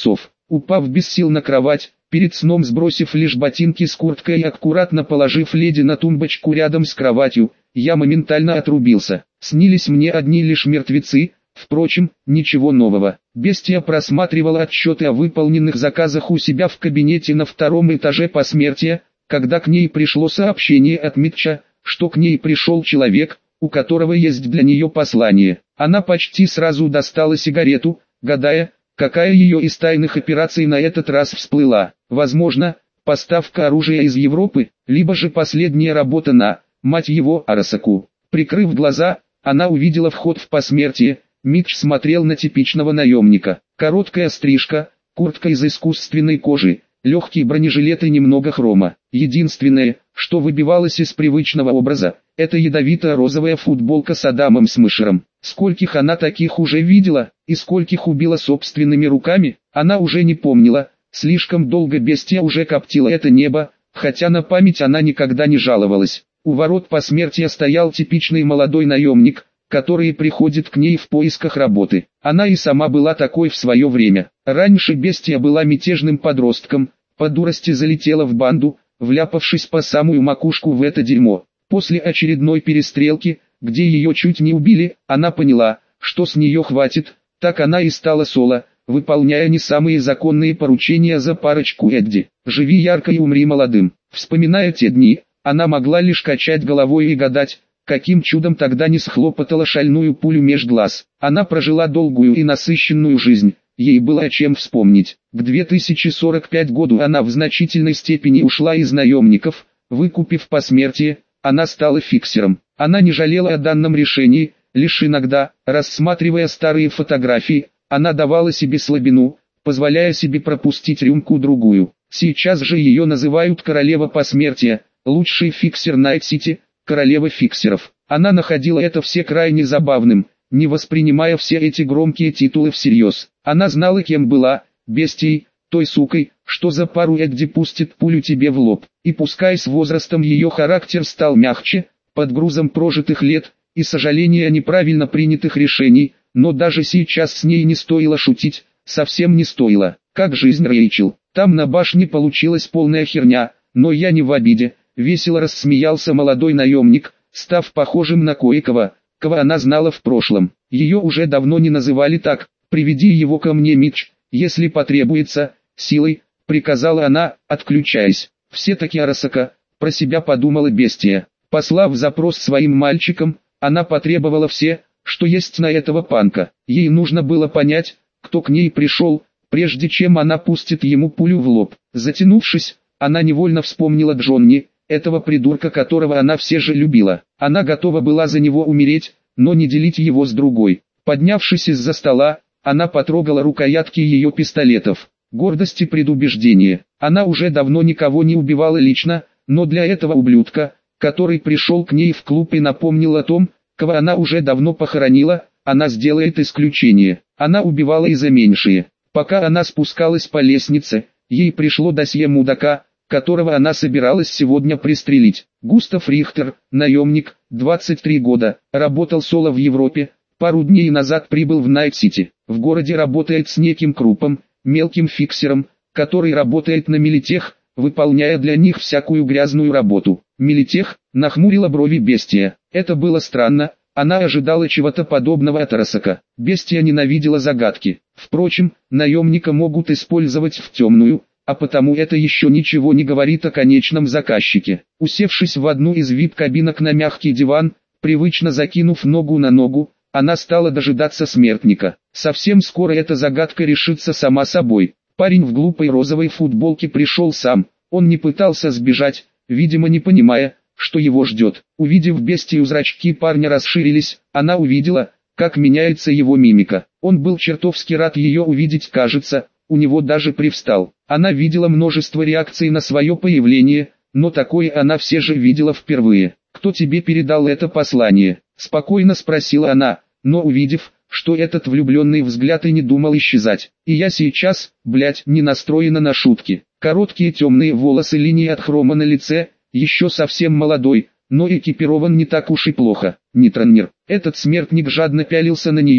упав без сил на кровать, перед сном сбросив лишь ботинки с курткой и аккуратно положив леди на тумбочку рядом с кроватью, я моментально отрубился. Снились мне одни лишь мертвецы, впрочем, ничего нового. Бестия просматривала отчеты о выполненных заказах у себя в кабинете на втором этаже посмертия, когда к ней пришло сообщение от Митча, что к ней пришел человек, у которого есть для нее послание. Она почти сразу достала сигарету, гадая, какая ее из тайных операций на этот раз всплыла. Возможно, поставка оружия из Европы, либо же последняя работа на, мать его, Арасаку. Прикрыв глаза, она увидела вход в посмертие. Митч смотрел на типичного наемника. Короткая стрижка, куртка из искусственной кожи, легкий бронежилет и немного хрома. Единственное, что выбивалось из привычного образа, это ядовито-розовая футболка с Адамом Смешером. Скольких она таких уже видела, и скольких убила собственными руками, она уже не помнила. Слишком долго бестия уже коптила это небо, хотя на память она никогда не жаловалась. У ворот посмертия стоял типичный молодой наемник, который приходит к ней в поисках работы. Она и сама была такой в свое время. Раньше бестия была мятежным подростком, по дурости залетела в банду, вляпавшись по самую макушку в это дерьмо. После очередной перестрелки, где ее чуть не убили, она поняла, что с нее хватит, так она и стала соло, выполняя не самые законные поручения за парочку Эдди. «Живи ярко и умри молодым». Вспоминая те дни, она могла лишь качать головой и гадать, каким чудом тогда не схлопотала шальную пулю меж глаз. Она прожила долгую и насыщенную жизнь, ей было о чем вспомнить. К две тысячи сорок пятому году она в значительной степени ушла из наемников, выкупив посмертие, она стала фиксером. Она не жалела о данном решении, лишь иногда, рассматривая старые фотографии, она давала себе слабину, позволяя себе пропустить рюмку-другую. Сейчас же ее называют королева посмертия, лучший фиксер Найт-Сити, королева фиксеров. Она находила это все крайне забавным, не воспринимая все эти громкие титулы всерьез. Она знала, кем была, бестией, той сукой, что за пару Эдди пустит пулю тебе в лоб. И пускай с возрастом ее характер стал мягче, под грузом прожитых лет, и сожаления о неправильно принятых решений, но даже сейчас с ней не стоило шутить, совсем не стоило. Как жизнь, Рэйчел? Там на башне получилась полная херня, но я не в обиде. Весело рассмеялся молодой наемник, став похожим на кое-кого, кого она знала в прошлом. Ее уже давно не называли так. «Приведи его ко мне, Митч, если потребуется, силой», — приказала она, отключаясь. «Все-таки Арасака», — про себя подумала бестия. Послав запрос своим мальчикам, она потребовала все, что есть на этого панка. Ей нужно было понять, кто к ней пришел, прежде чем она пустит ему пулю в лоб. Затянувшись, она невольно вспомнила Джонни, этого придурка, которого она все же любила. Она готова была за него умереть, но не делить его с другой. Поднявшись из-за стола, она потрогала рукоятки ее пистолетов. Гордость и предубеждение. Она уже давно никого не убивала лично, но для этого ублюдка, который пришел к ней в клуб и напомнил о том, кого она уже давно похоронила, она сделает исключение. Она убивала и за меньшие. Пока она спускалась по лестнице, ей пришло досье мудака, которого она собиралась сегодня пристрелить. Густав Рихтер, наемник, двадцать три года, работал соло в Европе, пару дней назад прибыл в Найт-Сити. В городе работает с неким Крупом, мелким фиксером, который работает на Милитех, выполняя для них всякую грязную работу. Милитех, нахмурила брови бестия. Это было странно, она ожидала чего-то подобного от Арасака. Бестия ненавидела загадки. Впрочем, наемника могут использовать в темную, а потому это еще ничего не говорит о конечном заказчике. Усевшись в одну из вип-кабинок на мягкий диван, привычно закинув ногу на ногу, она стала дожидаться смертника. Совсем скоро эта загадка решится сама собой. Парень в глупой розовой футболке пришел сам, он не пытался сбежать, видимо не понимая, что его ждет. Увидев бестию, зрачки парня расширились, она увидела, как меняется его мимика. Он был чертовски рад ее увидеть, кажется, у него даже привстал. Она видела множество реакций на свое появление, но такое она все же видела впервые. «Кто тебе передал это послание?» – спокойно спросила она, но увидев, что этот влюбленный взгляд и не думал исчезать. «И я сейчас, блять, не настроена на шутки». Короткие темные волосы, линии от хрома на лице, еще совсем молодой, но экипирован не так уж и плохо. Нитронер. Этот смертник жадно пялился на нее,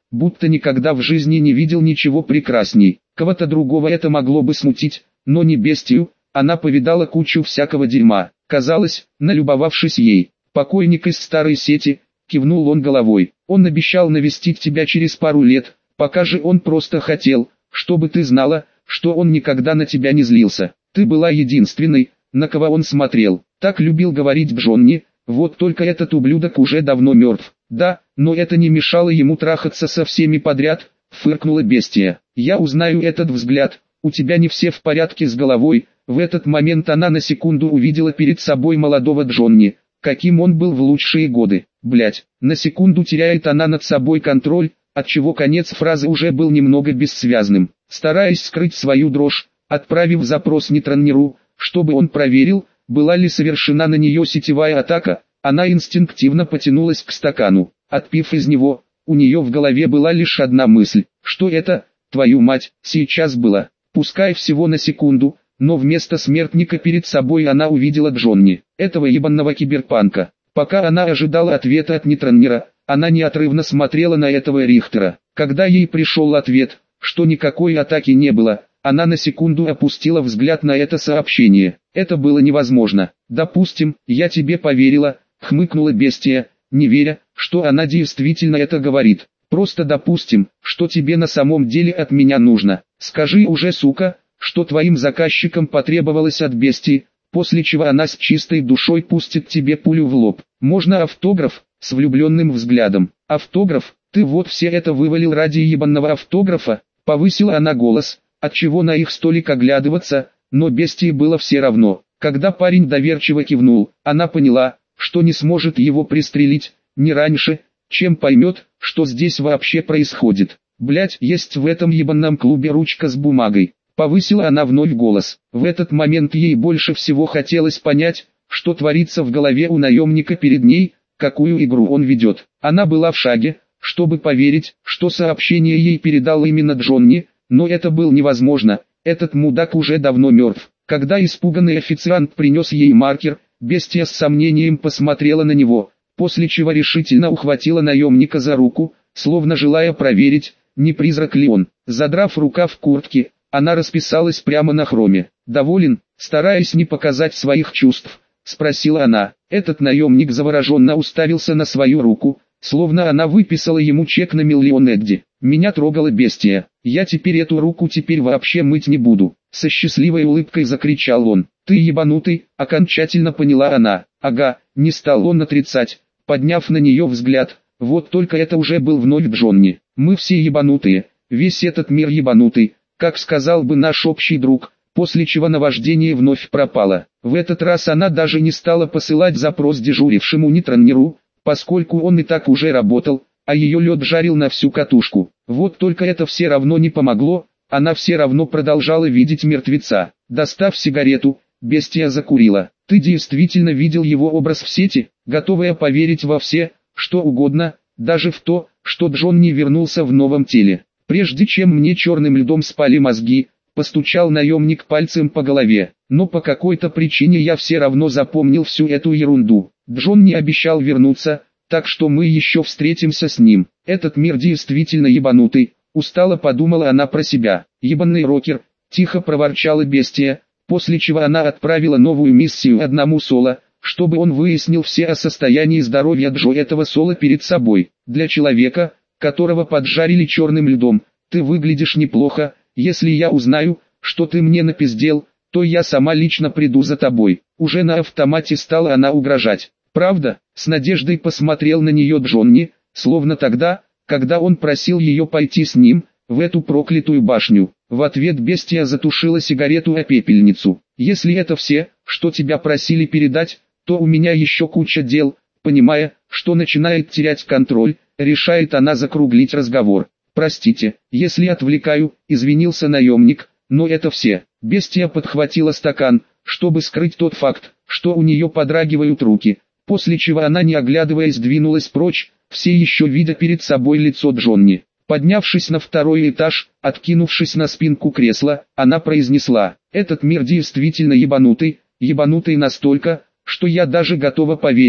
будто никогда в жизни не видел ничего прекрасней. Кого-то другого это могло бы смутить, но не бестию. Она повидала кучу всякого дерьма. Казалось, налюбовавшись ей, покойник из старой сети, кивнул он головой. Он обещал навестить тебя через пару лет, пока же он просто хотел, чтобы ты знала, что он никогда на тебя не злился. Ты была единственной, на кого он смотрел. Так любил говорить Джонни. Вот только этот ублюдок уже давно мертв. Да, но это не мешало ему трахаться со всеми подряд, фыркнула бестия. Я узнаю этот взгляд, у тебя не все в порядке с головой. В этот момент она на секунду увидела перед собой молодого Джонни, каким он был в лучшие годы. Блять, на секунду теряет она над собой контроль, отчего конец фразы уже был немного бессвязным. Стараясь скрыть свою дрожь, отправив запрос нейтральнеру, чтобы он проверил, была ли совершена на нее сетевая атака, она инстинктивно потянулась к стакану. Отпив из него, у нее в голове была лишь одна мысль: что это, твою мать, сейчас было. Пускай всего на секунду, но вместо смертника перед собой она увидела Джонни, этого ебаного киберпанка. Пока она ожидала ответа от нейтральнера, она неотрывно смотрела на этого Рихтера. Когда ей пришел ответ, что никакой атаки не было, она на секунду опустила взгляд на это сообщение. Это было невозможно. «Допустим, я тебе поверила», — хмыкнула бестия, не веря, что она действительно это говорит. «Просто допустим, что тебе на самом деле от меня нужно. Скажи уже, сука, что твоим заказчикам потребовалось от бестии, после чего она с чистой душой пустит тебе пулю в лоб. Можно автограф?» С влюбленным взглядом. «Автограф? Ты вот все это вывалил ради ебаного автографа?» Повысила она голос, отчего на их столик оглядываться, но бестии было все равно. Когда парень доверчиво кивнул, она поняла, что не сможет его пристрелить, не раньше, чем поймет, что здесь вообще происходит. Блять, есть в этом ебаном клубе ручка с бумагой. Повысила она вновь голос. В этот момент ей больше всего хотелось понять, что творится в голове у наемника перед ней, какую игру он ведет. Она была в шаге, чтобы поверить, что сообщение ей передал именно Джонни, но это было невозможно, этот мудак уже давно мертв. Когда испуганный официант принес ей маркер, бестия с сомнением посмотрела на него, после чего решительно ухватила наемника за руку, словно желая проверить, не призрак ли он. Задрав рукав куртки, она расписалась прямо на хроме. «Доволен?» — стараясь не показать своих чувств, спросила она. Этот наемник завороженно уставился на свою руку, словно она выписала ему чек на миллион Эдди. «Меня трогала бестия. Я теперь эту руку теперь вообще мыть не буду», — со счастливой улыбкой закричал он. «Ты ебанутый», — окончательно поняла она. «Ага», — не стал он отрицать, подняв на нее взгляд. Вот только это уже был вновь Джонни. «Мы все ебанутые, весь этот мир ебанутый, как сказал бы наш общий друг», после чего наваждение вновь пропало. В этот раз она даже не стала посылать запрос дежурившему нейтральнеру, поскольку он и так уже работал, а ее лед жарил на всю катушку. Вот только это все равно не помогло, она все равно продолжала видеть мертвеца. Достав сигарету, бестия закурила. «Ты действительно видел его образ в сети, готовая поверить во все, что угодно, даже в то, что Джонни вернулся в новом теле. Прежде чем мне черным льдом спали мозги», постучал наемник пальцем по голове. «Но по какой-то причине я все равно запомнил всю эту ерунду. Джонни обещал вернуться, так что мы еще встретимся с ним. Этот мир действительно ебанутый», устало подумала она про себя. «Ебаный рокер», тихо проворчала бестия, после чего она отправила новую миссию одному Соло, чтобы он выяснил все о состоянии здоровья Джо этого Соло перед собой. «Для человека, которого поджарили черным льдом, ты выглядишь неплохо. Если я узнаю, что ты мне напиздел, то я сама лично приду за тобой». Уже на автомате стала она угрожать. «Правда?» — с надеждой посмотрел на нее Джонни, словно тогда, когда он просил ее пойти с ним, в эту проклятую башню. В ответ бестия затушила сигарету о пепельницу. «Если это все, что тебя просили передать, то у меня еще куча дел», понимая, что начинает терять контроль, решает она закруглить разговор. «Простите, если отвлекаю», — извинился наемник, — «но это все». Бестия подхватила стакан, чтобы скрыть тот факт, что у нее подрагивают руки, после чего она, не оглядываясь, двинулась прочь, все еще видя перед собой лицо Джонни. Поднявшись на второй этаж, откинувшись на спинку кресла, она произнесла: «Этот мир действительно ебанутый, ебанутый настолько, что я даже готова поверить,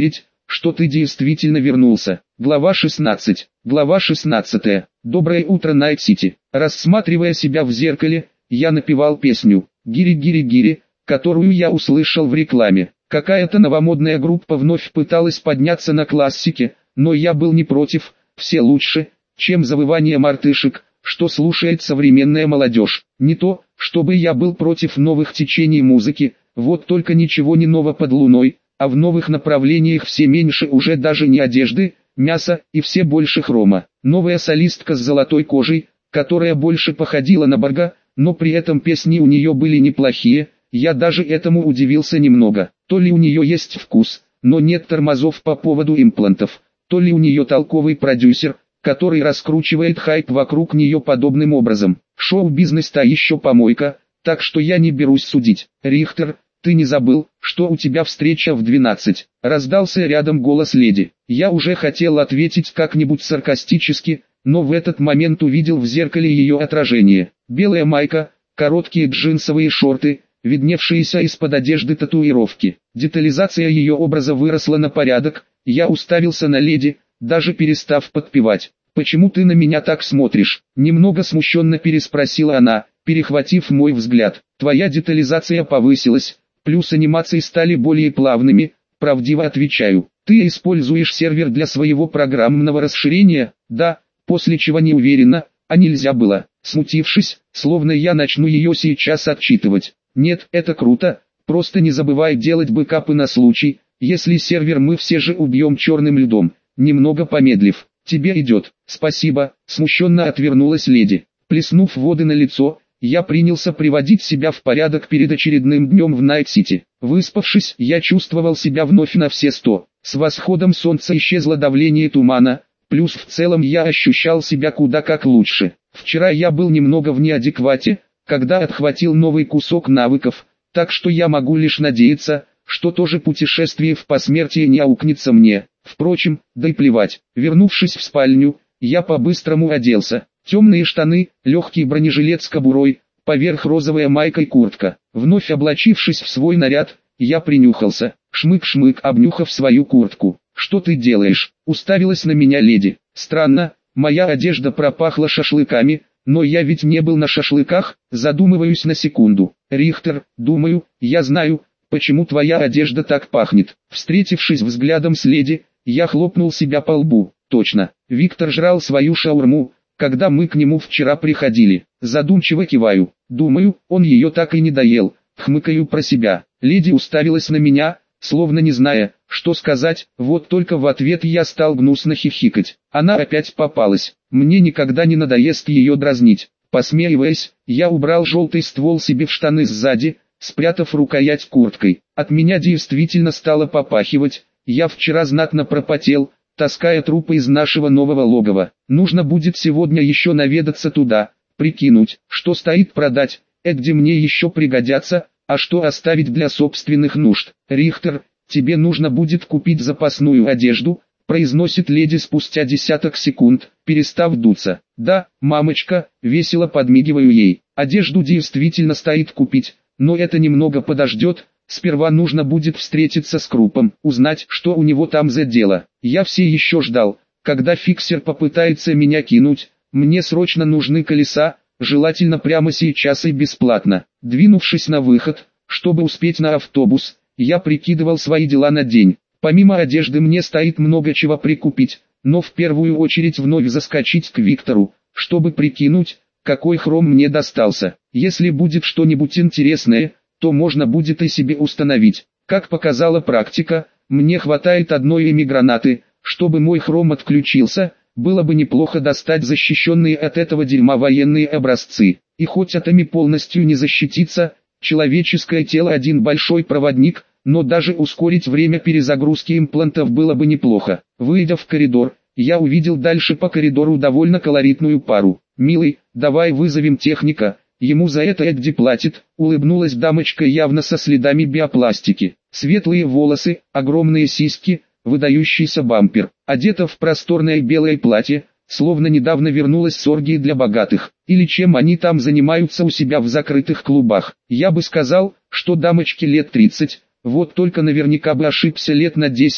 что ты действительно вернулся. Глава шестнадцать. Глава шестнадцатая. Доброе утро, Найт-Сити. Рассматривая себя в зеркале, я напевал песню «Гири-гири-гири», которую я услышал в рекламе. Какая-то новомодная группа вновь пыталась подняться на классике, но я был не против, все лучше, чем завывание мартышек, что слушает современная молодежь. Не то, чтобы я был против новых течений музыки, вот только ничего не ново под луной, а в новых направлениях все меньше уже даже не одежды, мяса и все больше хрома. Новая солистка с золотой кожей, которая больше походила на Бога, но при этом песни у нее были неплохие, я даже этому удивился немного. То ли у нее есть вкус, но нет тормозов по поводу имплантов, то ли у нее толковый продюсер, который раскручивает хайп вокруг нее подобным образом. Шоу-бизнес-то еще помойка, так что я не берусь судить. Рихтер, ты не забыл, что у тебя встреча в двенадцать? Раздался рядом голос леди. Я уже хотел ответить как-нибудь саркастически, но в этот момент увидел в зеркале ее отражение. Белая майка, короткие джинсовые шорты, видневшиеся из-под одежды татуировки. Детализация ее образа выросла на порядок, я уставился на леди, даже перестав подпевать. «Почему ты на меня так смотришь?» Немного смущенно переспросила она, перехватив мой взгляд. «Твоя детализация повысилась, плюс анимации стали более плавными», правдиво отвечаю. «Ты используешь сервер для своего программного расширения?» «Да», после чего не уверенно, а нельзя было, смутившись, словно я начну ее сейчас отчитывать. «Нет, это круто, просто не забывай делать бэкапы на случай, если сервер мы все же убьем черным льдом». Немного помедлив, «Тебе идет». «Спасибо», смущенно отвернулась леди. Плеснув воды на лицо, я принялся приводить себя в порядок перед очередным днем в Найт-Сити. Выспавшись, я чувствовал себя вновь на все сто. С восходом солнца исчезло давление тумана, плюс в целом я ощущал себя куда как лучше. Вчера я был немного в неадеквате, когда отхватил новый кусок навыков, так что я могу лишь надеяться, что тоже путешествие в посмертие не аукнется мне. Впрочем, да и плевать. Вернувшись в спальню, я по-быстрому оделся. Темные штаны, легкий бронежилет с кобурой, поверх розовая майка и куртка. Вновь облачившись в свой наряд, я принюхался. Шмык-шмык, обнюхав свою куртку. «Что ты делаешь?» — уставилась на меня леди. Странно, моя одежда пропахла шашлыками, но я ведь не был на шашлыках. Задумываюсь на секунду. «Рихтер, думаю, я знаю, почему твоя одежда так пахнет». Встретившись взглядом с леди, я хлопнул себя по лбу. Точно, Виктор жрал свою шаурму, когда мы к нему вчера приходили. Задумчиво киваю. Думаю, он ее так и не доел. Хмыкаю про себя. Леди уставилась на меня, словно не зная, что сказать, вот только в ответ я стал гнусно хихикать. Она опять попалась. Мне никогда не надоест ее дразнить. Посмеиваясь, я убрал желтый ствол себе в штаны сзади, спрятав рукоять курткой. От меня действительно стало попахивать. Я вчера знатно пропотел, таская трупы из нашего нового логова. Нужно будет сегодня еще наведаться туда, прикинуть, что стоит продать, и где мне еще пригодятся, а что оставить для собственных нужд. «Рихтер, тебе нужно будет купить запасную одежду», произносит леди спустя десяток секунд, перестав дуться. «Да, мамочка», весело подмигиваю ей. Одежду действительно стоит купить, но это немного подождет. Сперва нужно будет встретиться с Крупом, узнать, что у него там за дело. Я все еще ждал, когда фиксер попытается меня кинуть. Мне срочно нужны колеса, желательно прямо сейчас и бесплатно. Двинувшись на выход, чтобы успеть на автобус, я прикидывал свои дела на день. Помимо одежды мне стоит много чего прикупить, но в первую очередь вновь заскочить к Виктору, чтобы прикинуть, какой хром мне достался. Если будет что-нибудь интересное, то можно будет и себе установить. Как показала практика, мне хватает одной эмигранаты, чтобы мой хром отключился. Было бы неплохо достать защищенные от этого дерьма военные образцы. И хоть атоми полностью не защититься, человеческое тело один большой проводник, но даже ускорить время перезагрузки имплантов было бы неплохо. Выйдя в коридор, я увидел дальше по коридору довольно колоритную пару. «Милый, давай вызовем техника, ему за это Эдди платит», улыбнулась дамочка явно со следами биопластики. Светлые волосы, огромные сиськи, выдающийся бампер, одета в просторное белое платье, словно недавно вернулась с оргии для богатых, или чем они там занимаются у себя в закрытых клубах. Я бы сказал, что дамочке лет тридцать, вот только наверняка бы ошибся лет на десять,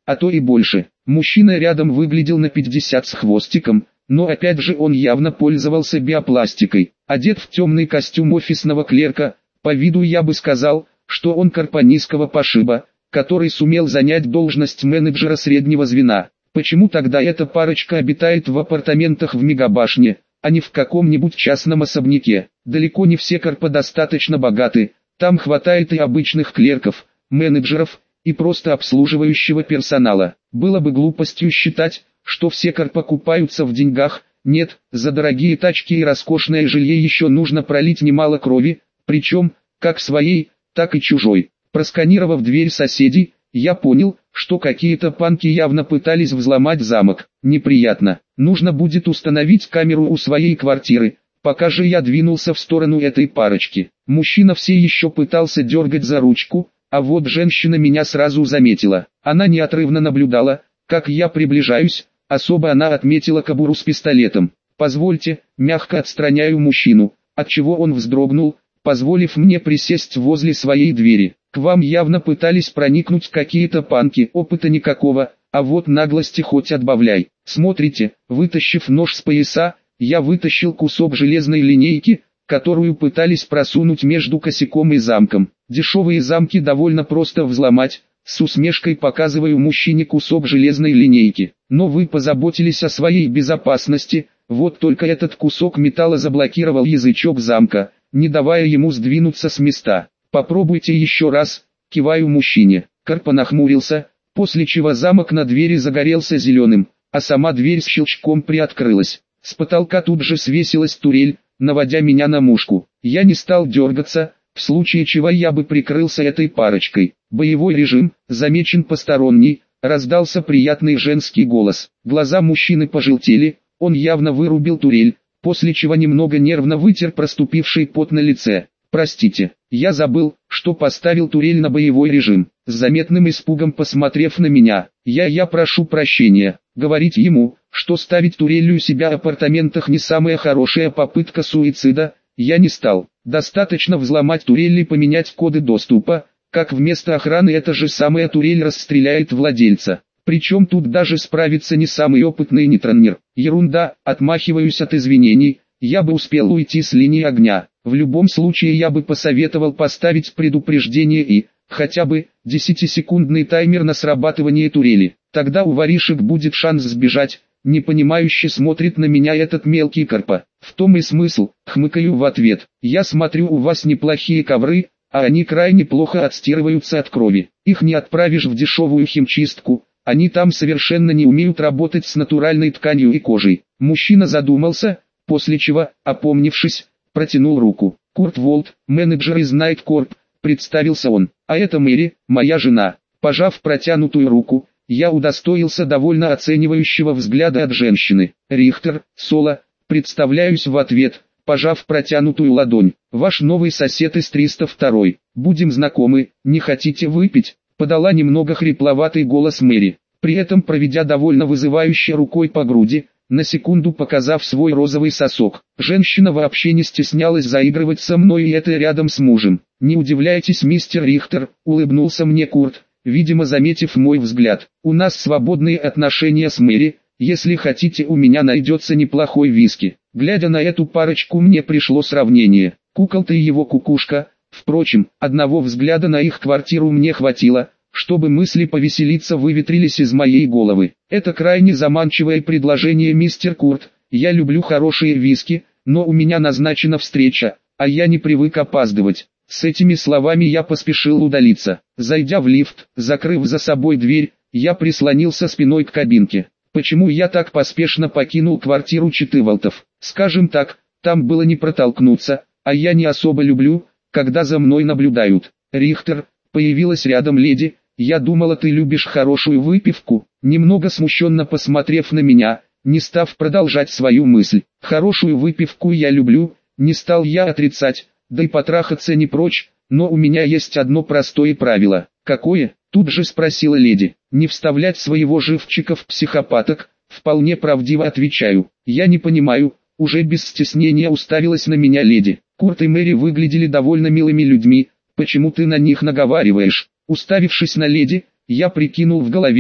а то и больше. Мужчина рядом выглядел на пятьдесят с хвостиком, но опять же он явно пользовался биопластикой. Одет в темный костюм офисного клерка, по виду я бы сказал, что он карпанийского пошиба, который сумел занять должность менеджера среднего звена. Почему тогда эта парочка обитает в апартаментах в мегабашне, а не в каком-нибудь частном особняке? Далеко не все карпа достаточно богаты, там хватает и обычных клерков, менеджеров, и просто обслуживающего персонала. Было бы глупостью считать, что все карпа купаются в деньгах. Нет, за дорогие тачки и роскошное жилье еще нужно пролить немало крови, причем, как своей, так и чужой. Просканировав дверь соседей, я понял, что какие-то панки явно пытались взломать замок. Неприятно. Нужно будет установить камеру у своей квартиры. Пока же я двинулся в сторону этой парочки. Мужчина все еще пытался дергать за ручку, а вот женщина меня сразу заметила. Она неотрывно наблюдала, как я приближаюсь, особо она отметила кобуру с пистолетом. «Позвольте», мягко отстраняю мужчину, отчего он вздрогнул, позволив мне присесть возле своей двери. «К вам явно пытались проникнуть какие-то панки, опыта никакого, а вот наглости хоть отбавляй. Смотрите», вытащив нож с пояса, я вытащил кусок железной линейки, которую пытались просунуть между косяком и замком. Дешевые замки довольно просто взломать. С усмешкой показываю мужчине кусок железной линейки. Но вы позаботились о своей безопасности, вот только этот кусок металла заблокировал язычок замка, не давая ему сдвинуться с места. Попробуйте еще раз, киваю мужчине. Карпа нахмурился, после чего замок на двери загорелся зеленым, а сама дверь с щелчком приоткрылась. С потолка тут же свесилась турель, наводя меня на мушку. Я не стал дергаться, в случае чего я бы прикрылся этой парочкой. Боевой режим, замечен посторонний, раздался приятный женский голос. Глаза мужчины пожелтели, он явно вырубил турель, после чего немного нервно вытер проступивший пот на лице. «Простите, я забыл, что поставил турель на боевой режим». С заметным испугом посмотрев на меня, я я прошу прощения. Говорить ему, что ставить турель у себя в апартаментах не самая хорошая попытка суицида, я не стал. Достаточно взломать турель и поменять коды доступа, как вместо охраны эта же самая турель расстреляет владельца. Причем тут даже справится не самый опытный нейтронер. Ерунда, отмахиваюсь от извинений, я бы успел уйти с линии огня. В любом случае я бы посоветовал поставить предупреждение и, хотя бы, десятисекундный таймер на срабатывание турели. Тогда у воришек будет шанс сбежать. Непонимающе смотрит на меня этот мелкий карпа. В том и смысл, хмыкаю в ответ. Я смотрю, у вас неплохие ковры, а они крайне плохо отстирываются от крови. Их не отправишь в дешевую химчистку, они там совершенно не умеют работать с натуральной тканью и кожей. Мужчина задумался, после чего, опомнившись, протянул руку. Курт Волт, менеджер из Night Corp, представился он. А это Мэри, моя жена. Пожав протянутую руку, я удостоился довольно оценивающего взгляда от женщины. Рихтер, Соло, представляюсь в ответ, пожав протянутую ладонь. Ваш новый сосед из триста второй. Будем знакомы, не хотите выпить? Подала немного хрипловатый голос Мэри, при этом проведя довольно вызывающе рукой по груди, на секунду показав свой розовый сосок. Женщина вообще не стеснялась заигрывать со мной, и это рядом с мужем. Не удивляйтесь, мистер Рихтер, улыбнулся мне Курт, видимо заметив мой взгляд. У нас свободные отношения с Мэри, если хотите, у меня найдется неплохой виски. Глядя на эту парочку, мне пришло сравнение. Куколка и его кукушка. Впрочем, одного взгляда на их квартиру мне хватило, чтобы мысли повеселиться выветрились из моей головы. Это крайне заманчивое предложение, мистер Курт. Я люблю хорошие виски, но у меня назначена встреча, а я не привык опаздывать. С этими словами я поспешил удалиться. Зайдя в лифт, закрыв за собой дверь, я прислонился спиной к кабинке. Почему я так поспешно покинул квартиру Читыволтов? Скажем так, там было не протолкнуться, а я не особо люблю, когда за мной наблюдают. Рихтер, появилась рядом леди, я думала, ты любишь хорошую выпивку. Немного смущенно посмотрев на меня, не став продолжать свою мысль. Хорошую выпивку я люблю, не стал я отрицать, да и потрахаться не прочь, но у меня есть одно простое правило. Какое? Тут же спросила леди. Не вставлять своего живчика в психопаток. Вполне правдиво отвечаю. Я не понимаю, уже без стеснения уставилась на меня леди. Курт и Мэри выглядели довольно милыми людьми, почему ты на них наговариваешь? Уставившись на леди, я прикинул в голове,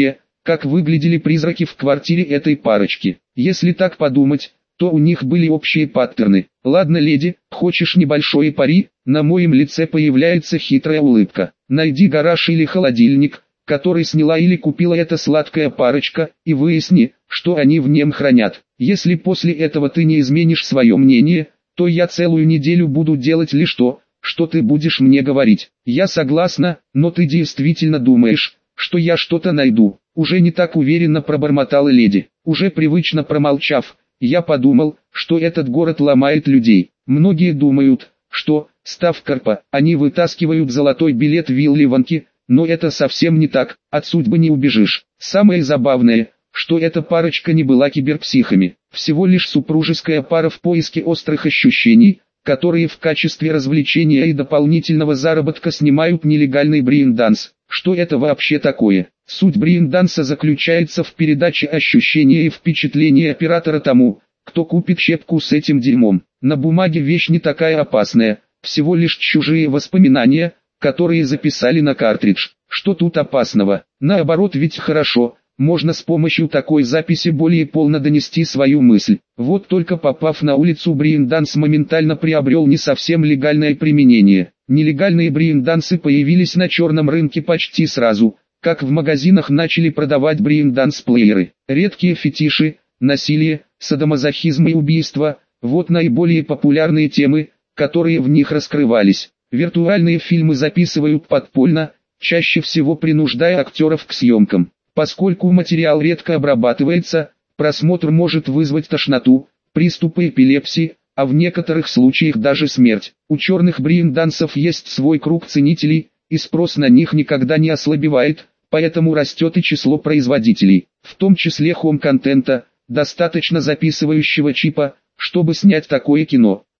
как выглядели призраки в квартире этой парочки. Если так подумать, то у них были общие паттерны. Ладно, леди, хочешь небольшое пари? На моем лице появляется хитрая улыбка. Найди гараж или холодильник, который сняла или купила эта сладкая парочка, и выясни, что они в нем хранят. Если после этого ты не изменишь свое мнение, то я целую неделю буду делать лишь то, что ты будешь мне говорить. Я согласна, но ты действительно думаешь, что я что-то найду? Уже не так уверенно пробормотала леди. Уже привычно промолчав, я подумал, что этот город ломает людей. Многие думают, что, став корпа, они вытаскивают золотой билет Вилливанки, но это совсем не так, от судьбы не убежишь. Самое забавное, что эта парочка не была киберпсихами, всего лишь супружеская пара в поиске острых ощущений, которые в качестве развлечения и дополнительного заработка снимают нелегальный брейн-данс. Что это вообще такое? Суть брейн-данса заключается в передаче ощущения и впечатления оператора тому, кто купит щепку с этим дерьмом. На бумаге вещь не такая опасная, всего лишь чужие воспоминания, которые записали на картридж. Что тут опасного? Наоборот, ведь хорошо, можно с помощью такой записи более полно донести свою мысль. Вот только попав на улицу, брейн-данс моментально приобрел не совсем легальное применение. Нелегальные брейн-дансы появились на черном рынке почти сразу, как в магазинах начали продавать брейн-данс-плееры. Редкие фетиши, насилие, садомазохизм и убийство – вот наиболее популярные темы, которые в них раскрывались. Виртуальные фильмы записывают подпольно, чаще всего принуждая актеров к съемкам. Поскольку материал редко обрабатывается, просмотр может вызвать тошноту, приступы эпилепсии, а в некоторых случаях даже смерть. У черных брейн-дансов есть свой круг ценителей, и спрос на них никогда не ослабевает, поэтому растет и число производителей, в том числе хом-контента, достаточно записывающего чипа, чтобы снять такое кино.